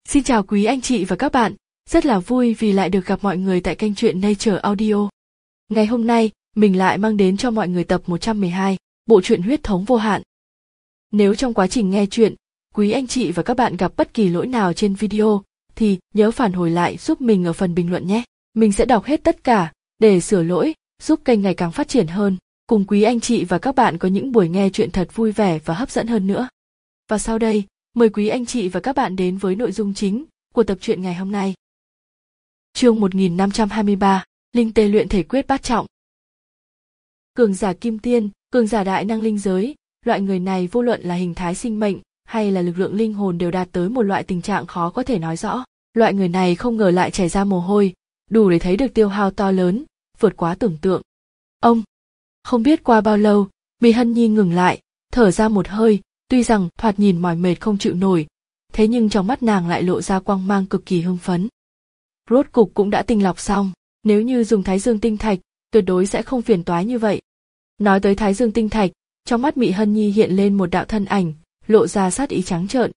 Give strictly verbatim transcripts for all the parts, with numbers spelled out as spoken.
Xin chào quý anh chị và các bạn, rất là vui vì lại được gặp mọi người tại kênh truyện Nature Audio. Ngày hôm nay, mình lại mang đến cho mọi người tập một trăm mười hai, bộ truyện Huyết thống vô hạn. Nếu trong quá trình nghe truyện, quý anh chị và các bạn gặp bất kỳ lỗi nào trên video, thì nhớ phản hồi lại giúp mình ở phần bình luận nhé. Mình sẽ đọc hết tất cả, để sửa lỗi, giúp kênh ngày càng phát triển hơn, cùng quý anh chị và các bạn có những buổi nghe truyện thật vui vẻ và hấp dẫn hơn nữa. Và sau đây, mời quý anh chị và các bạn đến với nội dung chính của tập truyện ngày hôm nay. Chương một nghìn năm trăm hai mươi ba, Linh tê luyện thể quyết bát trọng. Cường giả kim tiên, cường giả đại năng linh giới, loại người này vô luận là hình thái sinh mệnh hay là lực lượng linh hồn đều đạt tới một loại tình trạng khó có thể nói rõ. Loại người này không ngờ lại chảy ra mồ hôi, đủ để thấy được tiêu hao to lớn, vượt quá tưởng tượng. Ông, không biết qua bao lâu, Mị Hân Nhi ngừng lại, thở ra một hơi. Tuy rằng thoạt nhìn mỏi mệt không chịu nổi, thế nhưng trong mắt nàng lại lộ ra quang mang cực kỳ hưng phấn. Rốt cục cũng đã tinh lọc xong, nếu như dùng Thái Dương tinh thạch, tuyệt đối sẽ không phiền toái như vậy. Nói tới Thái Dương tinh thạch, trong mắt Mị Hân Nhi hiện lên một đạo thân ảnh, lộ ra sát ý trắng trợn.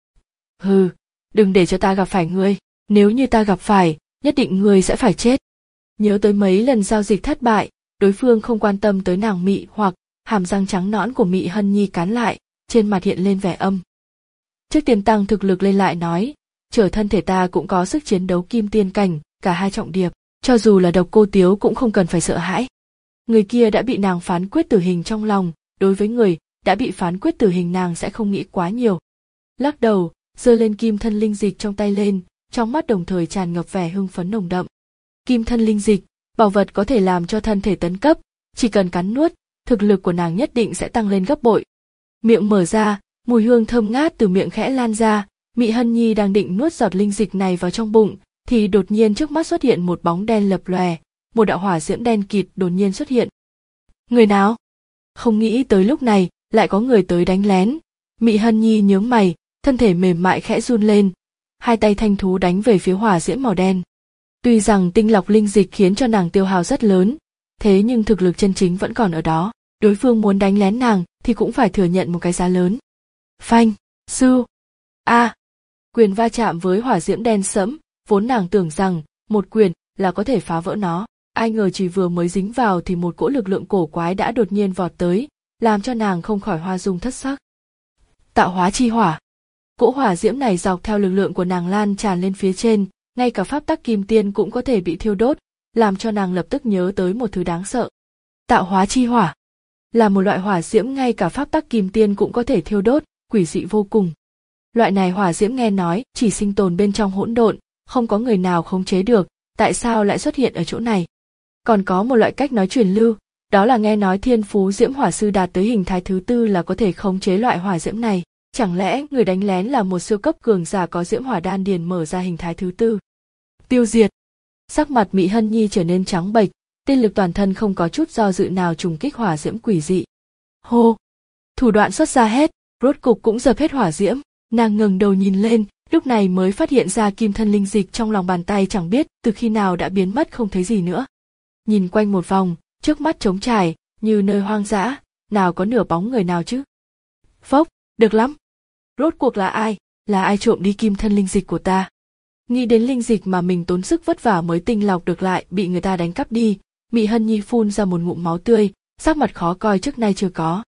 Hừ, đừng để cho ta gặp phải ngươi, nếu như ta gặp phải, nhất định ngươi sẽ phải chết. Nhớ tới mấy lần giao dịch thất bại, đối phương không quan tâm tới nàng Mị hoặc hàm răng trắng nõn của Mị Hân Nhi cắn lại. Trên mặt hiện lên vẻ âm. Trước tiên tăng thực lực lên lại nói, trở thân thể ta cũng có sức chiến đấu kim tiên cảnh, cả hai trọng điệp, cho dù là Độc Cô Tiếu cũng không cần phải sợ hãi. Người kia đã bị nàng phán quyết tử hình trong lòng, đối với người đã bị phán quyết tử hình nàng sẽ không nghĩ quá nhiều. Lắc đầu, giơ lên kim thân linh dịch trong tay lên, trong mắt đồng thời tràn ngập vẻ hưng phấn nồng đậm. Kim thân linh dịch, bảo vật có thể làm cho thân thể tấn cấp, chỉ cần cắn nuốt, thực lực của nàng nhất định sẽ tăng lên gấp bội. Miệng mở ra, mùi hương thơm ngát từ miệng khẽ lan ra, Mị Hân Nhi đang định nuốt giọt linh dịch này vào trong bụng, thì đột nhiên trước mắt xuất hiện một bóng đen lập lòe, một đạo hỏa diễm đen kịt đột nhiên xuất hiện. Người nào? Không nghĩ tới lúc này, lại có người tới đánh lén. Mị Hân Nhi nhướng mày, thân thể mềm mại khẽ run lên, hai tay thanh thú đánh về phía hỏa diễm màu đen. Tuy rằng tinh lọc linh dịch khiến cho nàng tiêu hao rất lớn, thế nhưng thực lực chân chính vẫn còn ở đó. Đối phương muốn đánh lén nàng thì cũng phải thừa nhận một cái giá lớn. Phanh, sư, a, à. Quyền va chạm với hỏa diễm đen sẫm, vốn nàng tưởng rằng một quyền là có thể phá vỡ nó, ai ngờ chỉ vừa mới dính vào thì một cỗ lực lượng cổ quái đã đột nhiên vọt tới, làm cho nàng không khỏi hoa dung thất sắc. Tạo hóa chi hỏa. Cỗ hỏa diễm này dọc theo lực lượng của nàng lan tràn lên phía trên, ngay cả pháp tắc kim tiên cũng có thể bị thiêu đốt, làm cho nàng lập tức nhớ tới một thứ đáng sợ. Tạo hóa chi hỏa là một loại hỏa diễm ngay cả pháp tắc kim tiên cũng có thể thiêu đốt, quỷ dị vô cùng. Loại này hỏa diễm nghe nói chỉ sinh tồn bên trong hỗn độn, không có người nào khống chế được, tại sao lại xuất hiện ở chỗ này? Còn có một loại cách nói truyền lưu, đó là nghe nói Thiên Phú Diễm Hỏa Sư đạt tới hình thái thứ tư là có thể khống chế loại hỏa diễm này. Chẳng lẽ người đánh lén là một siêu cấp cường giả có diễm hỏa đan điền mở ra hình thái thứ tư? Tiêu diệt. Sắc mặt Mị Hân Nhi trở nên trắng bệch. Tiên lực toàn thân không có chút do dự nào trùng kích hỏa diễm quỷ dị. Hô! Thủ đoạn xuất ra hết, rốt cục cũng dập hết hỏa diễm, nàng ngẩng đầu nhìn lên, lúc này mới phát hiện ra kim thân linh dịch trong lòng bàn tay chẳng biết từ khi nào đã biến mất không thấy gì nữa. Nhìn quanh một vòng, trước mắt trống trải, như nơi hoang dã, nào có nửa bóng người nào chứ. Phốc, được lắm! Rốt cuộc là ai, là ai trộm đi kim thân linh dịch của ta? Nghĩ đến linh dịch mà mình tốn sức vất vả mới tinh lọc được lại bị người ta đánh cắp đi, Mị Hân Nhi phun ra một ngụm máu tươi, sắc mặt khó coi trước nay chưa có.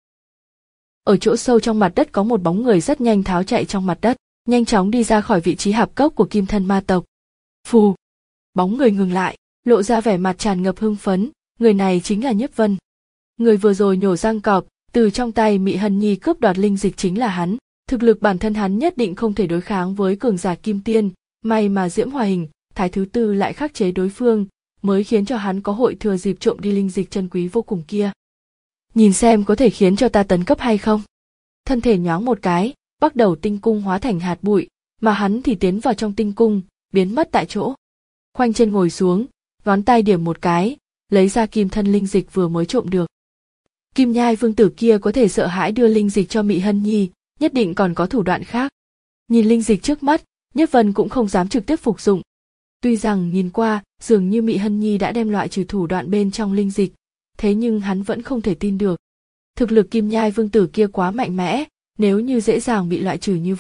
Ở chỗ sâu trong mặt đất có một bóng người rất nhanh tháo chạy trong mặt đất, nhanh chóng đi ra khỏi vị trí hạp cốc của kim thân ma tộc. Phù! Bóng người ngừng lại, lộ ra vẻ mặt tràn ngập hưng phấn, người này chính là Nhiếp Vân. Người vừa rồi nhổ răng cọp, từ trong tay Mị Hân Nhi cướp đoạt linh dịch chính là hắn. Thực lực bản thân hắn nhất định không thể đối kháng với cường giả kim tiên, may mà Diễm Hỏa hình, thái thứ tư lại khắc chế đối phương, mới khiến cho hắn có hội thừa dịp trộm đi linh dịch chân quý vô cùng kia. Nhìn xem có thể khiến cho ta tấn cấp hay không. Thân thể nhoáng một cái, bắt đầu tinh cung hóa thành hạt bụi, mà hắn thì tiến vào trong tinh cung, biến mất tại chỗ. Khoanh chân ngồi xuống, ngón tay điểm một cái, lấy ra kim thân linh dịch vừa mới trộm được. Kim Nhai vương tử kia có thể sợ hãi đưa linh dịch cho Mị Hân Nhi, nhất định còn có thủ đoạn khác. Nhìn linh dịch trước mắt, Nhiếp Vân cũng không dám trực tiếp phục dụng. Tuy rằng nhìn qua, dường như Mị Hân Nhi đã đem loại trừ thủ đoạn bên trong linh dịch, thế nhưng hắn vẫn không thể tin được. Thực lực Kim Nhai vương tử kia quá mạnh mẽ, nếu như dễ dàng bị loại trừ như vậy,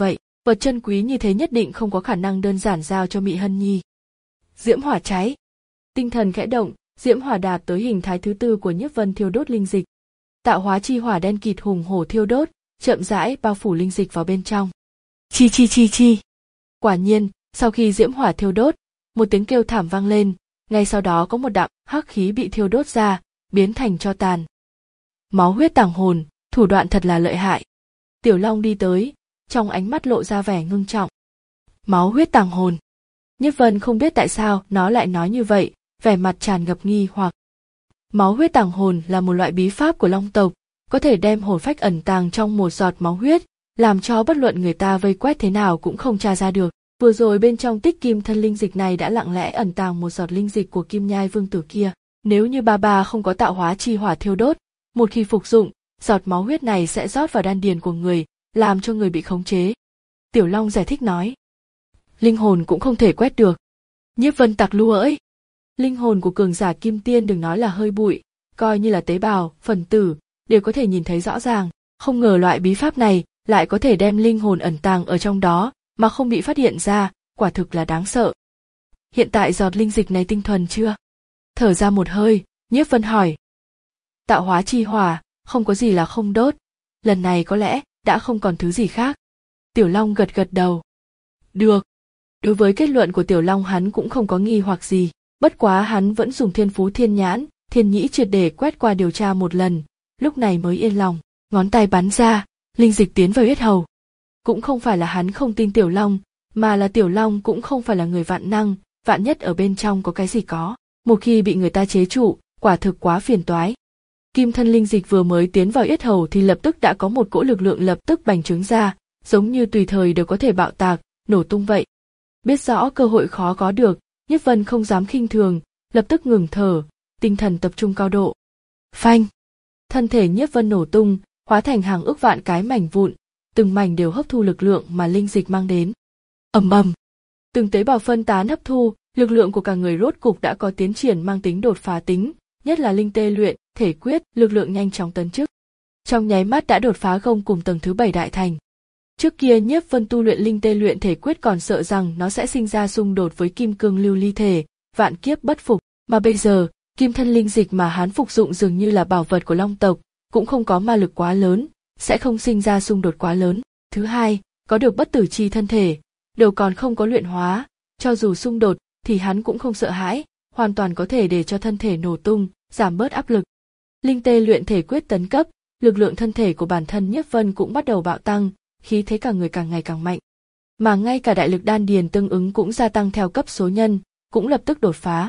Vật chân quý như thế nhất định không có khả năng đơn giản giao cho Mị Hân Nhi. Diễm hỏa cháy. Tinh thần khẽ động, diễm hỏa đạt tới hình thái thứ tư của Nhiếp Vân thiêu đốt linh dịch. Tạo hóa chi hỏa đen kịt hùng hổ thiêu đốt, chậm rãi bao phủ linh dịch vào bên trong. Chi chi chi chi. Quả nhiên, sau khi diễm hỏa thiêu đốt, một tiếng kêu thảm vang lên, ngay sau đó có một đạo hắc khí bị thiêu đốt ra, biến thành tro tàn. Máu huyết tàng hồn, thủ đoạn thật là lợi hại. Tiểu Long đi tới, trong ánh mắt lộ ra vẻ ngưng trọng. Máu huyết tàng hồn. Nhiếp Vân không biết tại sao nó lại nói như vậy, vẻ mặt tràn ngập nghi hoặc. Máu huyết tàng hồn là một loại bí pháp của Long tộc, có thể đem hồn phách ẩn tàng trong một giọt máu huyết, làm cho bất luận người ta vây quét thế nào cũng không tra ra được. Vừa rồi bên trong tích kim thân linh dịch này đã lặng lẽ ẩn tàng một giọt linh dịch của Kim Nhai Vương tử kia. Nếu như ba ba không có tạo hóa chi hỏa thiêu đốt, một khi phục dụng, giọt máu huyết này sẽ rót vào đan điền của người, làm cho người bị khống chế. Tiểu Long giải thích nói. Linh hồn cũng không thể quét được. Nhiếp Vân tặc lua ơi. Linh hồn của cường giả kim tiên đừng nói là hơi bụi, coi như là tế bào, phần tử, đều có thể nhìn thấy rõ ràng. Không ngờ loại bí pháp này lại có thể đem linh hồn ẩn tàng ở trong đó, mà không bị phát hiện ra, quả thực là đáng sợ. Hiện tại giọt linh dịch này tinh thuần chưa? Thở ra một hơi, Nhiếp Vân hỏi. Tạo hóa chi hỏa, không có gì là không đốt, lần này có lẽ đã không còn thứ gì khác. Tiểu Long gật gật đầu. Được. Đối với kết luận của Tiểu Long hắn cũng không có nghi hoặc gì, bất quá hắn vẫn dùng thiên phú thiên nhãn, thiên nhĩ triệt để quét qua điều tra một lần, lúc này mới yên lòng, ngón tay bắn ra, linh dịch tiến vào yết hầu. Cũng không phải là hắn không tin Tiểu Long, mà là Tiểu Long cũng không phải là người vạn năng, vạn nhất ở bên trong có cái gì có, một khi bị người ta chế trụ, quả thực quá phiền toái. Kim thân linh dịch vừa mới tiến vào yết hầu thì lập tức đã có một cỗ lực lượng lập tức bành trướng ra, giống như tùy thời đều có thể bạo tạc, nổ tung vậy. Biết rõ cơ hội khó có được, Nhiếp Vân không dám khinh thường, lập tức ngừng thở, tinh thần tập trung cao độ. Phanh! Thân thể Nhiếp Vân nổ tung, hóa thành hàng ức vạn cái mảnh vụn, từng mảnh đều hấp thu lực lượng mà linh dịch mang đến. Ầm ầm! Từng tế bào phân tán hấp thu, lực lượng của cả người rốt cục đã có tiến triển mang tính đột phá tính, nhất là linh tê luyện, thể quyết, lực lượng nhanh chóng tấn chức. Trong nháy mắt đã đột phá gông cùng tầng thứ bảy đại thành. Trước kia Nhiếp Vân tu luyện linh tê luyện thể quyết còn sợ rằng nó sẽ sinh ra xung đột với kim cương lưu ly thể, vạn kiếp bất phục, mà bây giờ, kim thân linh dịch mà hắn phục dụng dường như là bảo vật của Long tộc, cũng không có ma lực quá lớn, sẽ không sinh ra xung đột quá lớn. Thứ hai, có được bất tử chi thân thể, đều còn không có luyện hóa, cho dù xung đột thì hắn cũng không sợ hãi, hoàn toàn có thể để cho thân thể nổ tung, giảm bớt áp lực. Linh tê luyện thể quyết tấn cấp, lực lượng thân thể của bản thân Nhiếp Vân cũng bắt đầu bạo tăng, khí thế cả người càng ngày càng mạnh. Mà ngay cả đại lực đan điền tương ứng cũng gia tăng theo cấp số nhân, cũng lập tức đột phá.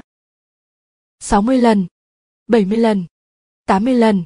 sáu mươi lần, bảy mươi lần, tám mươi lần,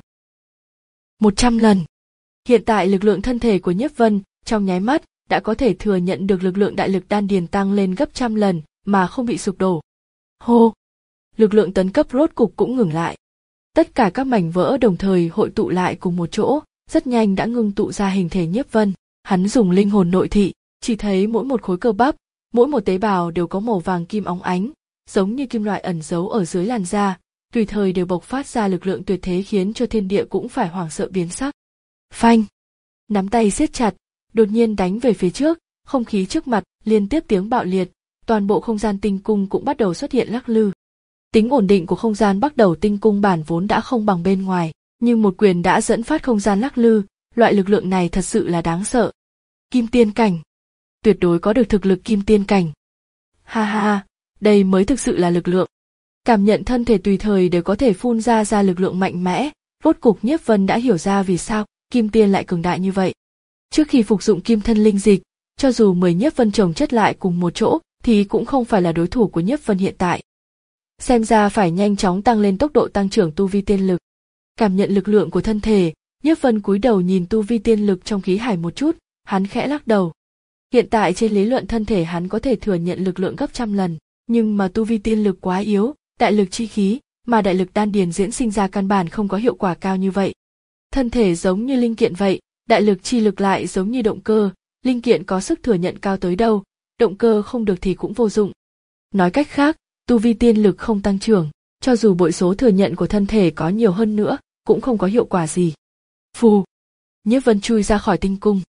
một trăm lần. Hiện tại lực lượng thân thể của Nhiếp Vân trong nháy mắt đã có thể thừa nhận được lực lượng đại lực đan điền tăng lên gấp trăm lần mà không bị sụp đổ. Hô! Lực lượng tấn cấp rốt cục cũng ngừng lại. Tất cả các mảnh vỡ đồng thời hội tụ lại cùng một chỗ, rất nhanh đã ngưng tụ ra hình thể Nhiếp Vân. Hắn dùng linh hồn nội thị, chỉ thấy mỗi một khối cơ bắp, mỗi một tế bào đều có màu vàng kim óng ánh, giống như kim loại ẩn giấu ở dưới làn da, tùy thời đều bộc phát ra lực lượng tuyệt thế khiến cho thiên địa cũng phải hoảng sợ biến sắc. Phanh! Nắm tay siết chặt, đột nhiên đánh về phía trước, không khí trước mặt liên tiếp tiếng bạo liệt, toàn bộ không gian tinh cung cũng bắt đầu xuất hiện lắc lư. Tính ổn định của không gian bắt đầu tinh cung bản vốn đã không bằng bên ngoài, nhưng một quyền đã dẫn phát không gian lắc lư, loại lực lượng này thật sự là đáng sợ. Kim tiên cảnh. Tuyệt đối có được thực lực kim tiên cảnh. Ha ha ha, đây mới thực sự là lực lượng. Cảm nhận thân thể tùy thời đều có thể phun ra ra lực lượng mạnh mẽ, rốt cục Nhiếp Vân đã hiểu ra vì sao kim tiên lại cường đại như vậy. Trước khi phục dụng kim thân linh dịch, cho dù mười Nhiếp Vân chồng chất lại cùng một chỗ thì cũng không phải là đối thủ của Nhiếp Vân hiện tại. Xem ra phải nhanh chóng tăng lên tốc độ tăng trưởng tu vi tiên lực. Cảm nhận lực lượng của thân thể, Nhiếp Vân cúi đầu nhìn tu vi tiên lực trong khí hải một chút, hắn khẽ lắc đầu. Hiện tại trên lý luận thân thể hắn có thể thừa nhận lực lượng gấp trăm lần, nhưng mà tu vi tiên lực quá yếu, đại lực chi khí, mà đại lực đan điền diễn sinh ra căn bản không có hiệu quả cao như vậy. Thân thể giống như linh kiện vậy, đại lực chi lực lại giống như động cơ, linh kiện có sức thừa nhận cao tới đâu, động cơ không được thì cũng vô dụng. Nói cách khác, tu vi tiên lực không tăng trưởng, cho dù bội số thừa nhận của thân thể có nhiều hơn nữa, cũng không có hiệu quả gì. Phù! Nhiếp Vân chui ra khỏi tinh cung.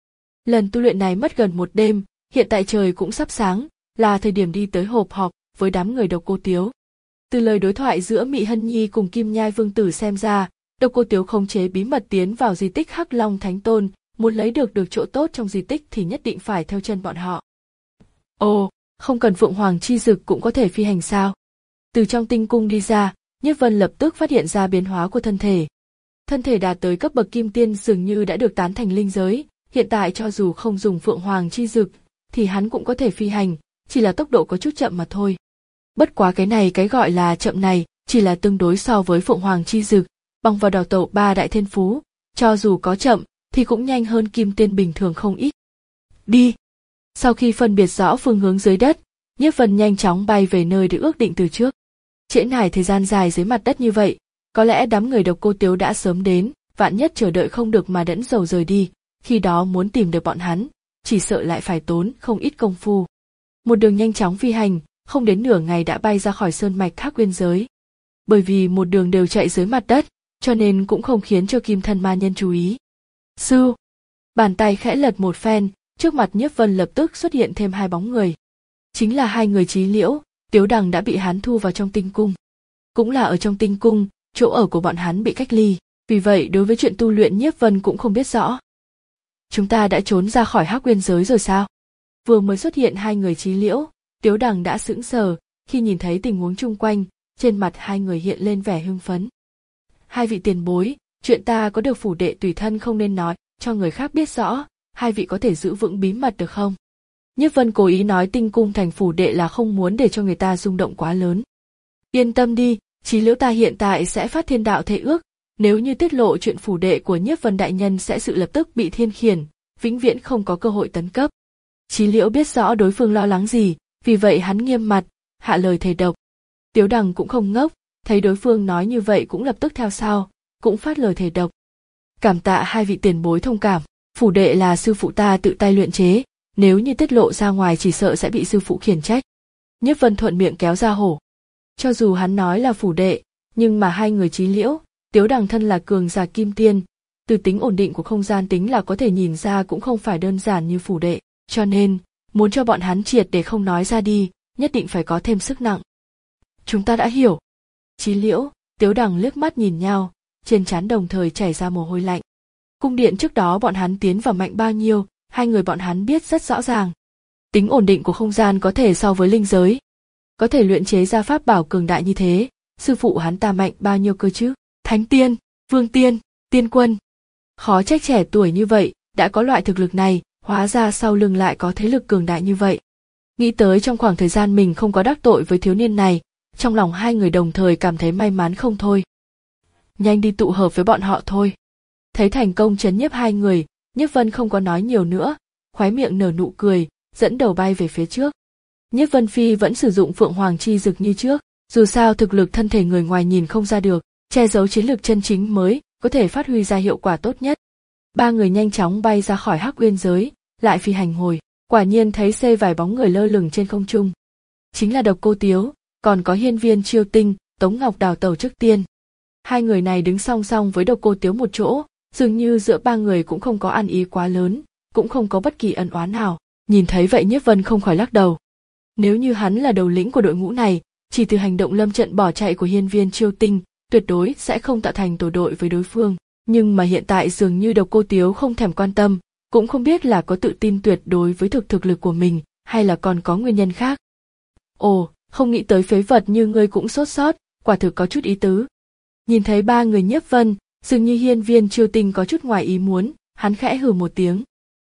Lần tu luyện này mất gần một đêm, hiện tại trời cũng sắp sáng, là thời điểm đi tới hộp họp với đám người Độc Cô Tiếu. Từ lời đối thoại giữa Mị Hân Nhi cùng Kim Nhai Vương Tử xem ra, Độc Cô Tiếu khống chế bí mật tiến vào di tích Hắc Long Thánh Tôn, muốn lấy được được chỗ tốt trong di tích thì nhất định phải theo chân bọn họ. Ồ, không cần Phượng Hoàng chi dực cũng có thể phi hành sao? Từ trong tinh cung đi ra, Nhiếp Vân lập tức phát hiện ra biến hóa của thân thể. Thân thể đạt tới cấp bậc kim tiên dường như đã được tán thành linh giới, hiện tại cho dù không dùng Phượng Hoàng chi dực, thì hắn cũng có thể phi hành, chỉ là tốc độ có chút chậm mà thôi. Bất quá cái này cái gọi là chậm này, chỉ là tương đối so với Phượng Hoàng chi dực, bằng vào đào tẩu ba đại thiên phú, cho dù có chậm, thì cũng nhanh hơn kim tiên bình thường không ít. Đi! Sau khi phân biệt rõ phương hướng dưới đất, Nhiếp Vân nhanh chóng bay về nơi được ước định từ trước. Trễ nải thời gian dài dưới mặt đất như vậy, có lẽ đám người Độc Cô Tiếu đã sớm đến, vạn nhất chờ đợi không được mà đẫn dầu rời đi, khi đó muốn tìm được bọn hắn, chỉ sợ lại phải tốn không ít công phu. Một đường nhanh chóng phi hành, không đến nửa ngày đã bay ra khỏi sơn mạch Hắc Nguyên giới. Bởi vì một đường đều chạy dưới mặt đất, cho nên cũng không khiến cho Kim Thân Ma Nhân chú ý. Sư! Bàn tay khẽ lật một phen, trước mặt Nhiếp Vân lập tức xuất hiện thêm hai bóng người. Chính là hai người Chí Liễu, Tiếu Đằng đã bị hắn thu vào trong tinh cung. Cũng là ở trong tinh cung, chỗ ở của bọn hắn bị cách ly, vì vậy đối với chuyện tu luyện Nhiếp Vân cũng không biết rõ. Chúng ta đã trốn ra khỏi Hắc Nguyên giới rồi sao? Vừa mới xuất hiện hai người Chí Liễu, Tiếu Đằng đã sững sờ, khi nhìn thấy tình huống chung quanh, trên mặt hai người hiện lên vẻ hưng phấn. Hai vị tiền bối, chuyện ta có được phủ đệ tùy thân không nên nói cho người khác biết rõ, hai vị có thể giữ vững bí mật được không? Nhiếp Vân cố ý nói tinh cung thành phủ đệ là không muốn để cho người ta rung động quá lớn. Yên tâm đi, Chí Liễu ta hiện tại sẽ phát thiên đạo thệ ước, nếu như tiết lộ chuyện phủ đệ của Nhiếp Vân đại nhân sẽ sự lập tức bị thiên khiển, vĩnh viễn không có cơ hội tấn cấp. Chí Liễu biết rõ đối phương lo lắng gì, vì vậy hắn nghiêm mặt, hạ lời thề độc. Tiếu Đằng cũng không ngốc, thấy đối phương nói như vậy cũng lập tức theo sau, cũng phát lời thề độc. Cảm tạ hai vị tiền bối thông cảm, phủ đệ là sư phụ ta tự tay luyện chế, nếu như tiết lộ ra ngoài chỉ sợ sẽ bị sư phụ khiển trách. Nhiếp Vân thuận miệng kéo ra hổ. Cho dù hắn nói là phủ đệ, nhưng mà hai người Chí Liễu, Tiếu Đằng thân là cường giả kim tiên, từ tính ổn định của không gian tính là có thể nhìn ra cũng không phải đơn giản như phủ đệ, cho nên, muốn cho bọn hắn triệt để không nói ra đi, nhất định phải có thêm sức nặng. Chúng ta đã hiểu. Chí Liễu, Tiếu Đằng liếc mắt nhìn nhau, trên trán đồng thời chảy ra mồ hôi lạnh. Cung điện trước đó bọn hắn tiến vào mạnh bao nhiêu, hai người bọn hắn biết rất rõ ràng. Tính ổn định của không gian có thể so với linh giới. Có thể luyện chế ra pháp bảo cường đại như thế, sư phụ hắn ta mạnh bao nhiêu cơ chứ? Thánh tiên, vương tiên, tiên quân. Khó trách trẻ tuổi như vậy, đã có loại thực lực này, hóa ra sau lưng lại có thế lực cường đại như vậy. Nghĩ tới trong khoảng thời gian mình không có đắc tội với thiếu niên này, trong lòng hai người đồng thời cảm thấy may mắn không thôi. Nhanh đi tụ hợp với bọn họ thôi. Thấy thành công trấn nhiếp hai người, Nhiếp Vân không có nói nhiều nữa, khóe miệng nở nụ cười, dẫn đầu bay về phía trước. Nhiếp Vân Phi vẫn sử dụng Phượng Hoàng chi dực như trước, dù sao thực lực thân thể người ngoài nhìn không ra được, che giấu chiến lược chân chính mới có thể phát huy ra hiệu quả tốt nhất. Ba người nhanh chóng bay ra khỏi Hắc Nguyên giới, lại phi hành hồi, quả nhiên thấy xê vài bóng người lơ lửng trên không trung. Chính là Độc Cô Tiếu, còn có Hiên Viên Chiêu Tinh, Tống Ngọc đào tẩu trước tiên. Hai người này đứng song song với Độc Cô Tiếu một chỗ, dường như giữa ba người cũng không có ăn ý quá lớn, cũng không có bất kỳ ân oán nào. Nhìn thấy vậy Nhiếp Vân không khỏi lắc đầu. Nếu như hắn là đầu lĩnh của đội ngũ này, chỉ từ hành động lâm trận bỏ chạy của Hiên Viên Chiêu Tinh, tuyệt đối sẽ không tạo thành tổ đội với đối phương. Nhưng mà hiện tại dường như Độc Cô Tiếu không thèm quan tâm, cũng không biết là có tự tin tuyệt đối với thực thực lực của mình, hay là còn có nguyên nhân khác. Ồ, không nghĩ tới phế vật như ngươi cũng sốt sót, quả thực có chút ý tứ. Nhìn thấy ba người Nhiếp Vân, dường như Hiên Viên Chiêu Tinh có chút ngoài ý muốn, hắn khẽ hừ một tiếng.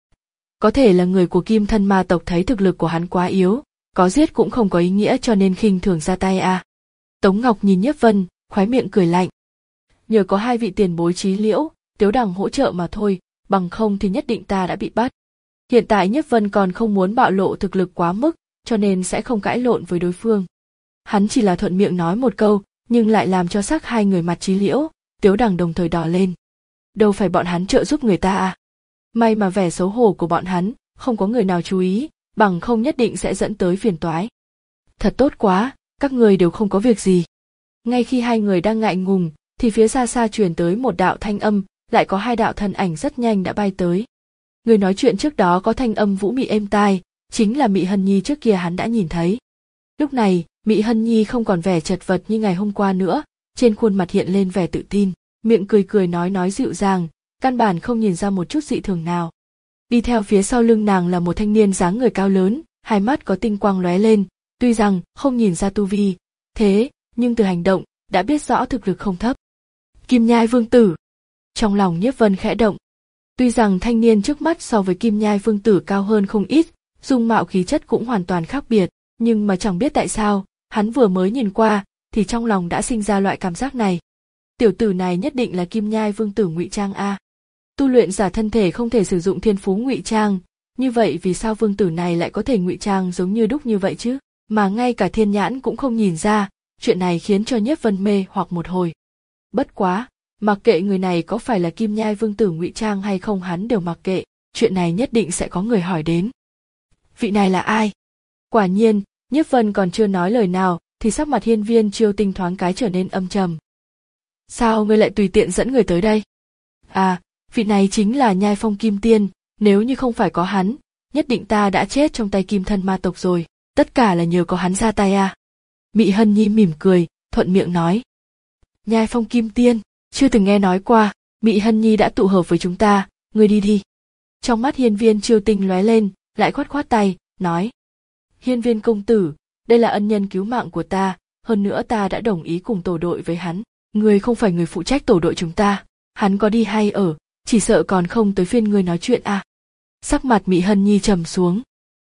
Có thể là người của Kim Thân Ma tộc thấy thực lực của hắn quá yếu, có giết cũng không có ý nghĩa cho nên khinh thường ra tay à. Tống Ngọc nhìn Nhiếp Vân, khóe miệng cười lạnh. Nhờ có hai vị tiền bối Chí Liễu, Tiếu Đằng hỗ trợ mà thôi, bằng không thì nhất định ta đã bị bắt. Hiện tại Nhiếp Vân còn không muốn bạo lộ thực lực quá mức, cho nên sẽ không cãi lộn với đối phương. Hắn chỉ là thuận miệng nói một câu, nhưng lại làm cho sắc hai người mặt Chí Liễu, Tiếu Đằng đồng thời đỏ lên. Đâu phải bọn hắn trợ giúp người ta à? May mà vẻ xấu hổ của bọn hắn, không có người nào chú ý, bằng không nhất định sẽ dẫn tới phiền toái. Thật tốt quá, các người đều không có việc gì. Ngay khi hai người đang ngại ngùng, thì phía xa xa truyền tới một đạo thanh âm, lại có hai đạo thân ảnh rất nhanh đã bay tới. Người nói chuyện trước đó có thanh âm vũ mị êm tai, chính là Mị Hân Nhi trước kia hắn đã nhìn thấy. Lúc này, Mị Hân Nhi không còn vẻ chật vật như ngày hôm qua nữa, trên khuôn mặt hiện lên vẻ tự tin, miệng cười cười nói nói dịu dàng, căn bản không nhìn ra một chút dị thường nào. Đi theo phía sau lưng nàng là một thanh niên dáng người cao lớn, hai mắt có tinh quang lóe lên, tuy rằng không nhìn ra tu vi, thế nhưng từ hành động đã biết rõ thực lực không thấp. Kim Nhai Vương Tử. Trong lòng Nhiếp Vân khẽ động. Tuy rằng thanh niên trước mắt so với Kim Nhai Vương Tử cao hơn không ít, dung mạo khí chất cũng hoàn toàn khác biệt, nhưng mà chẳng biết tại sao, hắn vừa mới nhìn qua thì trong lòng đã sinh ra loại cảm giác này. Tiểu tử này nhất định là Kim Nhai Vương Tử ngụy trang a. Tu luyện giả thân thể không thể sử dụng thiên phú ngụy trang, như vậy vì sao vương tử này lại có thể ngụy trang giống như đúc như vậy chứ? Mà ngay cả thiên nhãn cũng không nhìn ra, chuyện này khiến cho Nhiếp Vân mê hoặc một hồi. Bất quá, mặc kệ người này có phải là Kim Nhai Vương Tử ngụy trang hay không hắn đều mặc kệ, chuyện này nhất định sẽ có người hỏi đến. Vị này là ai? Quả nhiên, Nhiếp Vân còn chưa nói lời nào, thì sắc mặt Hiên Viên Chiêu Tinh thoáng cái trở nên âm trầm. Sao ngươi lại tùy tiện dẫn người tới đây? À, vị này chính là Nhai Phong Kim Tiên, nếu như không phải có hắn, nhất định ta đã chết trong tay Kim Thân Ma tộc rồi, tất cả là nhờ có hắn ra tay à. Mị Hân Nhi mỉm cười, thuận miệng nói. Nhai Phong Kim Tiên, chưa từng nghe nói qua, Mị Hân Nhi đã tụ hợp với chúng ta, ngươi đi đi. Trong mắt Hiên Viên Chiêu Tinh lóe lên, lại khoát khoát tay, nói. Hiên Viên công tử, đây là ân nhân cứu mạng của ta, hơn nữa ta đã đồng ý cùng tổ đội với hắn, ngươi không phải người phụ trách tổ đội chúng ta, hắn có đi hay ở, chỉ sợ còn không tới phiên ngươi nói chuyện à. Sắc mặt Mị Hân Nhi trầm xuống.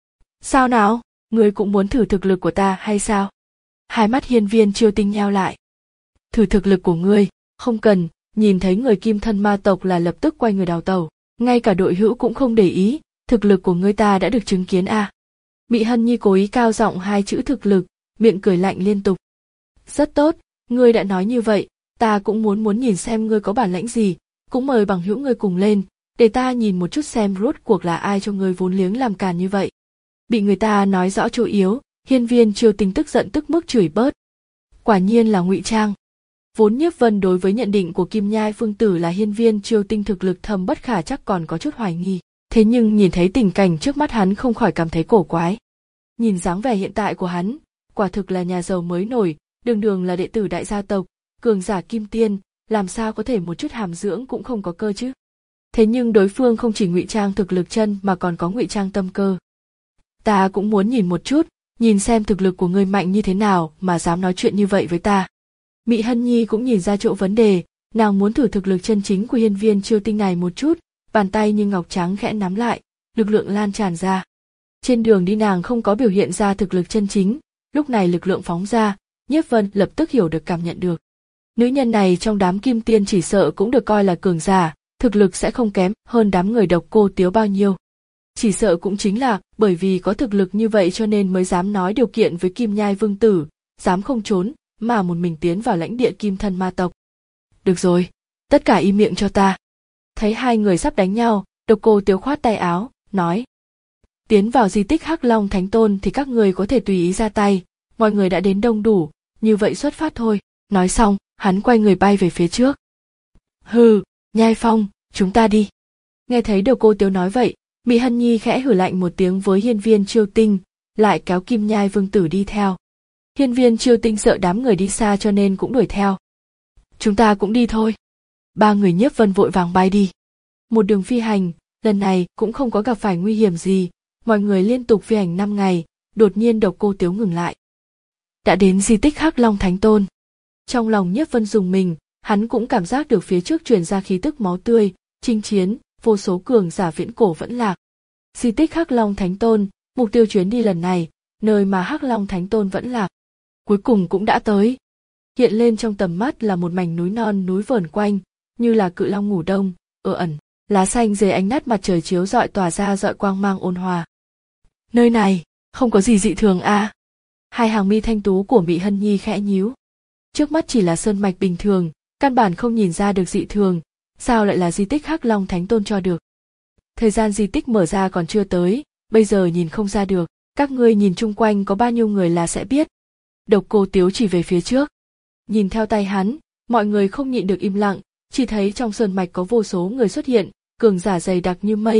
Sao nào, ngươi cũng muốn thử thực lực của ta hay sao? Hai mắt Hiên Viên Chiêu Tinh nheo lại. Thử thực lực của ngươi, không cần, nhìn thấy người Kim Thân Ma tộc là lập tức quay người đào tẩu, ngay cả đội hữu cũng không để ý, thực lực của ngươi ta đã được chứng kiến à. Mị Hân Nhi cố ý cao giọng hai chữ thực lực, miệng cười lạnh liên tục. Rất tốt, ngươi đã nói như vậy, ta cũng muốn muốn nhìn xem ngươi có bản lĩnh gì, cũng mời bằng hữu ngươi cùng lên, để ta nhìn một chút xem rốt cuộc là ai cho ngươi vốn liếng làm càn như vậy. Bị người ta nói rõ chỗ yếu, Hiên Viên Chiêu Tinh tức giận tức mức chửi bớt. Quả nhiên là ngụy trang. Vốn Nhiếp Vân đối với nhận định của Kim Nhai Phương Tử là Hiên Viên Chiêu Tinh thực lực thâm bất khả chắc còn có chút hoài nghi, thế nhưng nhìn thấy tình cảnh trước mắt hắn không khỏi cảm thấy cổ quái. Nhìn dáng vẻ hiện tại của hắn, quả thực là nhà giàu mới nổi, đường đường là đệ tử đại gia tộc, cường giả kim tiên, làm sao có thể một chút hàm dưỡng cũng không có cơ chứ. Thế nhưng đối phương không chỉ ngụy trang thực lực chân mà còn có ngụy trang tâm cơ. Ta cũng muốn nhìn một chút, nhìn xem thực lực của ngươi mạnh như thế nào mà dám nói chuyện như vậy với ta. Mị Hân Nhi cũng nhìn ra chỗ vấn đề, nàng muốn thử thực lực chân chính của Hiên Viên Chiêu Tinh này một chút, bàn tay như ngọc trắng khẽ nắm lại, lực lượng lan tràn ra. Trên đường đi nàng không có biểu hiện ra thực lực chân chính, lúc này lực lượng phóng ra, Nhiếp Vân lập tức hiểu được cảm nhận được. Nữ nhân này trong đám kim tiên chỉ sợ cũng được coi là cường giả, thực lực sẽ không kém hơn đám người Độc Cô Tiếu bao nhiêu. Chỉ sợ cũng chính là bởi vì có thực lực như vậy cho nên mới dám nói điều kiện với Kim Nhai Vương Tử, dám không trốn mà một mình tiến vào lãnh địa Kim Thân Ma tộc. Được rồi, tất cả im miệng cho ta. Thấy hai người sắp đánh nhau, Độc Cô Tiếu khoát tay áo, nói. Tiến vào di tích Hắc Long Thánh Tôn thì các người có thể tùy ý ra tay, mọi người đã đến đông đủ, như vậy xuất phát thôi. Nói xong, hắn quay người bay về phía trước. Hừ, Nhai Phong, chúng ta đi. Nghe thấy Độc Cô Tiếu nói vậy, Mị Hân Nhi khẽ hử lạnh một tiếng với Hiên Viên Chiêu Tinh, lại kéo Kim Nhai Vương Tử đi theo. Hiên Viên Chiêu Tinh sợ đám người đi xa cho nên cũng đuổi theo. Chúng ta cũng đi thôi. Ba người Nhiếp Vân vội vàng bay đi. Một đường phi hành, lần này cũng không có gặp phải nguy hiểm gì, mọi người liên tục phi hành năm ngày, đột nhiên Độc Cô Tiếu ngừng lại. Đã đến di tích Hắc Long Thánh Tôn. Trong lòng Nhiếp Vân rùng mình, hắn cũng cảm giác được phía trước truyền ra khí tức máu tươi, chinh chiến, vô số cường giả viễn cổ vẫn lạc. Di tích Hắc Long Thánh Tôn, mục tiêu chuyến đi lần này, nơi mà Hắc Long Thánh Tôn vẫn lạc. Cuối cùng cũng đã tới. Hiện lên trong tầm mắt là một mảnh núi non núi vờn quanh, như là cự long ngủ đông, ở ẩn, lá xanh dưới ánh nát mặt trời chiếu rọi tỏa ra rọi quang mang ôn hòa. Nơi này, không có gì dị thường à? Hai hàng mi thanh tú của Mị Hân Nhi khẽ nhíu. Trước mắt chỉ là sơn mạch bình thường, căn bản không nhìn ra được dị thường, sao lại là di tích Hắc Long Thánh Tôn cho được. Thời gian di tích mở ra còn chưa tới, bây giờ nhìn không ra được, các ngươi nhìn chung quanh có bao nhiêu người là sẽ biết. Độc Cô Tiếu chỉ về phía trước. Nhìn theo tay hắn, mọi người không nhịn được im lặng, chỉ thấy trong sơn mạch có vô số người xuất hiện, cường giả dày đặc như mây,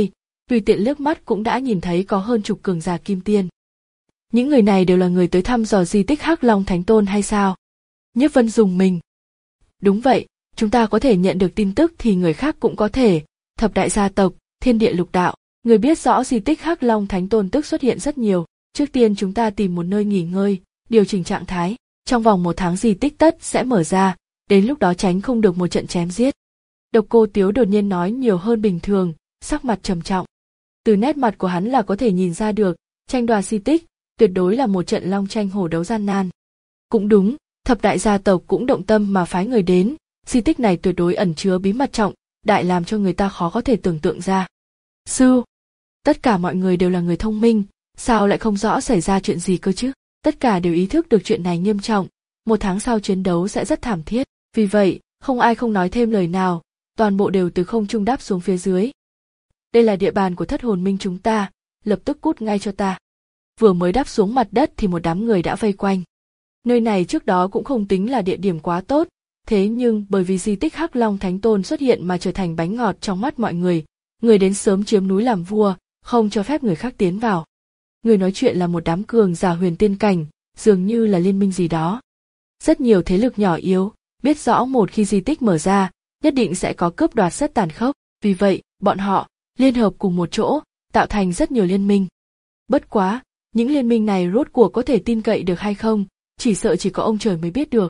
Tùy tiện liếc mắt cũng đã nhìn thấy có hơn chục cường giả kim tiên. Những người này đều là người tới thăm dò di tích Hắc Long Thánh Tôn hay sao? Nhiếp Vân dùng mình. Đúng vậy, chúng ta có thể nhận được tin tức thì người khác cũng có thể. Thập đại gia tộc, thiên địa lục đạo, người biết rõ di tích Hắc Long Thánh Tôn tức xuất hiện rất nhiều. Trước tiên chúng ta tìm một nơi nghỉ ngơi, điều chỉnh trạng thái. Trong vòng một tháng di tích tất sẽ mở ra, đến lúc đó tránh không được một trận chém giết. Độc Cô Tiếu đột nhiên nói nhiều hơn bình thường, sắc mặt trầm trọng. Từ nét mặt của hắn là có thể nhìn ra được, tranh đoạt di tích, tuyệt đối là một trận long tranh hổ đấu gian nan. Cũng đúng, thập đại gia tộc cũng động tâm mà phái người đến, di tích này tuyệt đối ẩn chứa bí mật trọng đại làm cho người ta khó có thể tưởng tượng ra. Sư, tất cả mọi người đều là người thông minh, sao lại không rõ xảy ra chuyện gì cơ chứ? Tất cả đều ý thức được chuyện này nghiêm trọng, một tháng sau chiến đấu sẽ rất thảm thiết, vì vậy, không ai không nói thêm lời nào, toàn bộ đều từ không trung đáp xuống phía dưới. Đây là địa bàn của thất hồn minh chúng ta, lập tức cút ngay cho ta. Vừa mới đáp xuống mặt đất thì một đám người đã vây quanh. Nơi này trước đó cũng không tính là địa điểm quá tốt, thế nhưng bởi vì di tích Hắc Long Thánh Tôn xuất hiện mà trở thành bánh ngọt trong mắt mọi người, người đến sớm chiếm núi làm vua, không cho phép người khác tiến vào. Người nói chuyện là một đám cường giả huyền tiên cảnh, dường như là liên minh gì đó. Rất nhiều thế lực nhỏ yếu, biết rõ một khi di tích mở ra, nhất định sẽ có cướp đoạt rất tàn khốc, vì vậy, bọn họ liên hợp cùng một chỗ, tạo thành rất nhiều liên minh. Bất quá, những liên minh này rốt cuộc có thể tin cậy được hay không, chỉ sợ chỉ có ông trời mới biết được.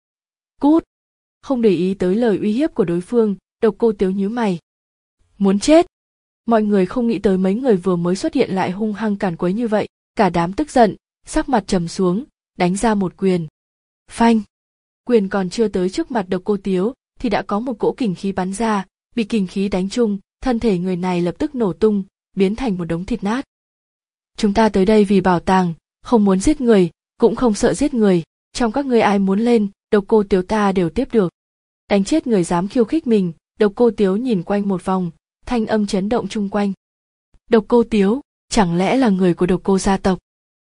Cút! Không để ý tới lời uy hiếp của đối phương, Độc Cô Tiếu nhíu mày. Muốn chết! Mọi người không nghĩ tới mấy người vừa mới xuất hiện lại hung hăng càn quấy như vậy, cả đám tức giận, sắc mặt trầm xuống, đánh ra một quyền. Phanh! Quyền còn chưa tới trước mặt Độc Cô Tiếu, thì đã có một cỗ kình khí bắn ra, bị kình khí đánh trúng, thân thể người này lập tức nổ tung, biến thành một đống thịt nát. Chúng ta tới đây vì bảo tàng, không muốn giết người, cũng không sợ giết người, trong các ngươi ai muốn lên, Độc Cô Tiếu ta đều tiếp được. Đánh chết người dám khiêu khích mình, Độc Cô Tiếu nhìn quanh một vòng, thanh âm chấn động chung quanh. Độc Cô Tiếu, chẳng lẽ là người của Độc Cô gia tộc?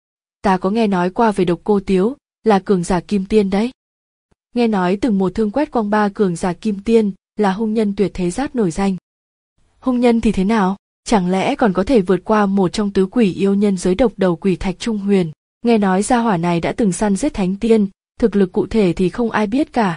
Ta có nghe nói qua về Độc Cô Tiếu, là cường giả kim tiên đấy. Nghe nói từng một thương quét quang ba cường giả kim tiên, là hung nhân tuyệt thế giát nổi danh. Hung nhân thì thế nào? Chẳng lẽ còn có thể vượt qua một trong tứ quỷ yêu nhân giới độc đầu quỷ Thạch Trung Huyền? Nghe nói gia hỏa này đã từng săn giết thánh tiên, thực lực cụ thể thì không ai biết cả.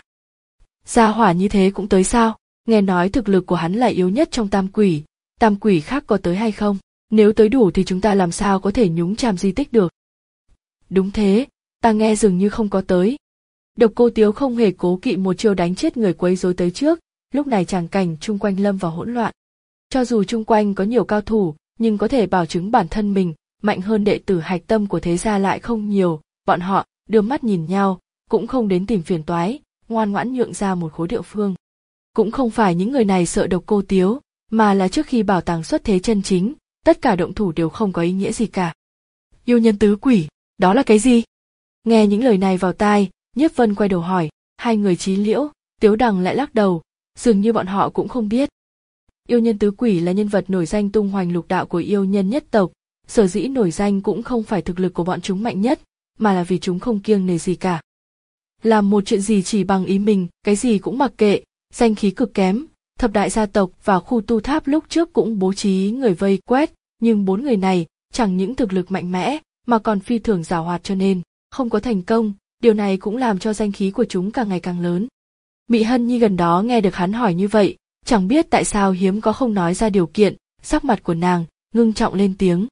Gia hỏa như thế cũng tới sao? Nghe nói thực lực của hắn là yếu nhất trong tam quỷ, tam quỷ khác có tới hay không? Nếu tới đủ thì chúng ta làm sao có thể nhúng chàm di tích được? Đúng thế, ta nghe dường như không có tới. Độc Cô Tiếu không hề cố kỵ một chiêu đánh chết người quấy rối tới trước, lúc này tràng cảnh chung quanh lâm vào hỗn loạn. Cho dù chung quanh có nhiều cao thủ, nhưng có thể bảo chứng bản thân mình mạnh hơn đệ tử hạch tâm của thế gia lại không nhiều, bọn họ đưa mắt nhìn nhau, cũng không đến tìm phiền toái, ngoan ngoãn nhượng ra một khối địa phương. Cũng không phải những người này sợ Độc Cô Tiếu, mà là trước khi bảo tàng xuất thế chân chính, tất cả động thủ đều không có ý nghĩa gì cả. Yêu nhân tứ quỷ, đó là cái gì? Nghe những lời này vào tai, Nhiếp Vân quay đầu hỏi, hai người Chí Liễu, Tiếu Đằng lại lắc đầu, dường như bọn họ cũng không biết. Yêu nhân tứ quỷ là nhân vật nổi danh tung hoành lục đạo của yêu nhân nhất tộc, sở dĩ nổi danh cũng không phải thực lực của bọn chúng mạnh nhất, mà là vì chúng không kiêng nể gì cả. Làm một chuyện gì chỉ bằng ý mình, cái gì cũng mặc kệ, danh khí cực kém. Thập đại gia tộc và khu tu tháp lúc trước cũng bố trí người vây quét, nhưng bốn người này chẳng những thực lực mạnh mẽ mà còn phi thường giàu hoạt cho nên không có thành công, điều này cũng làm cho danh khí của chúng càng ngày càng lớn. Mị Hân Nhi gần đó nghe được hắn hỏi như vậy, chẳng biết tại sao hiếm có không nói ra điều kiện, sắc mặt của nàng ngưng trọng lên tiếng.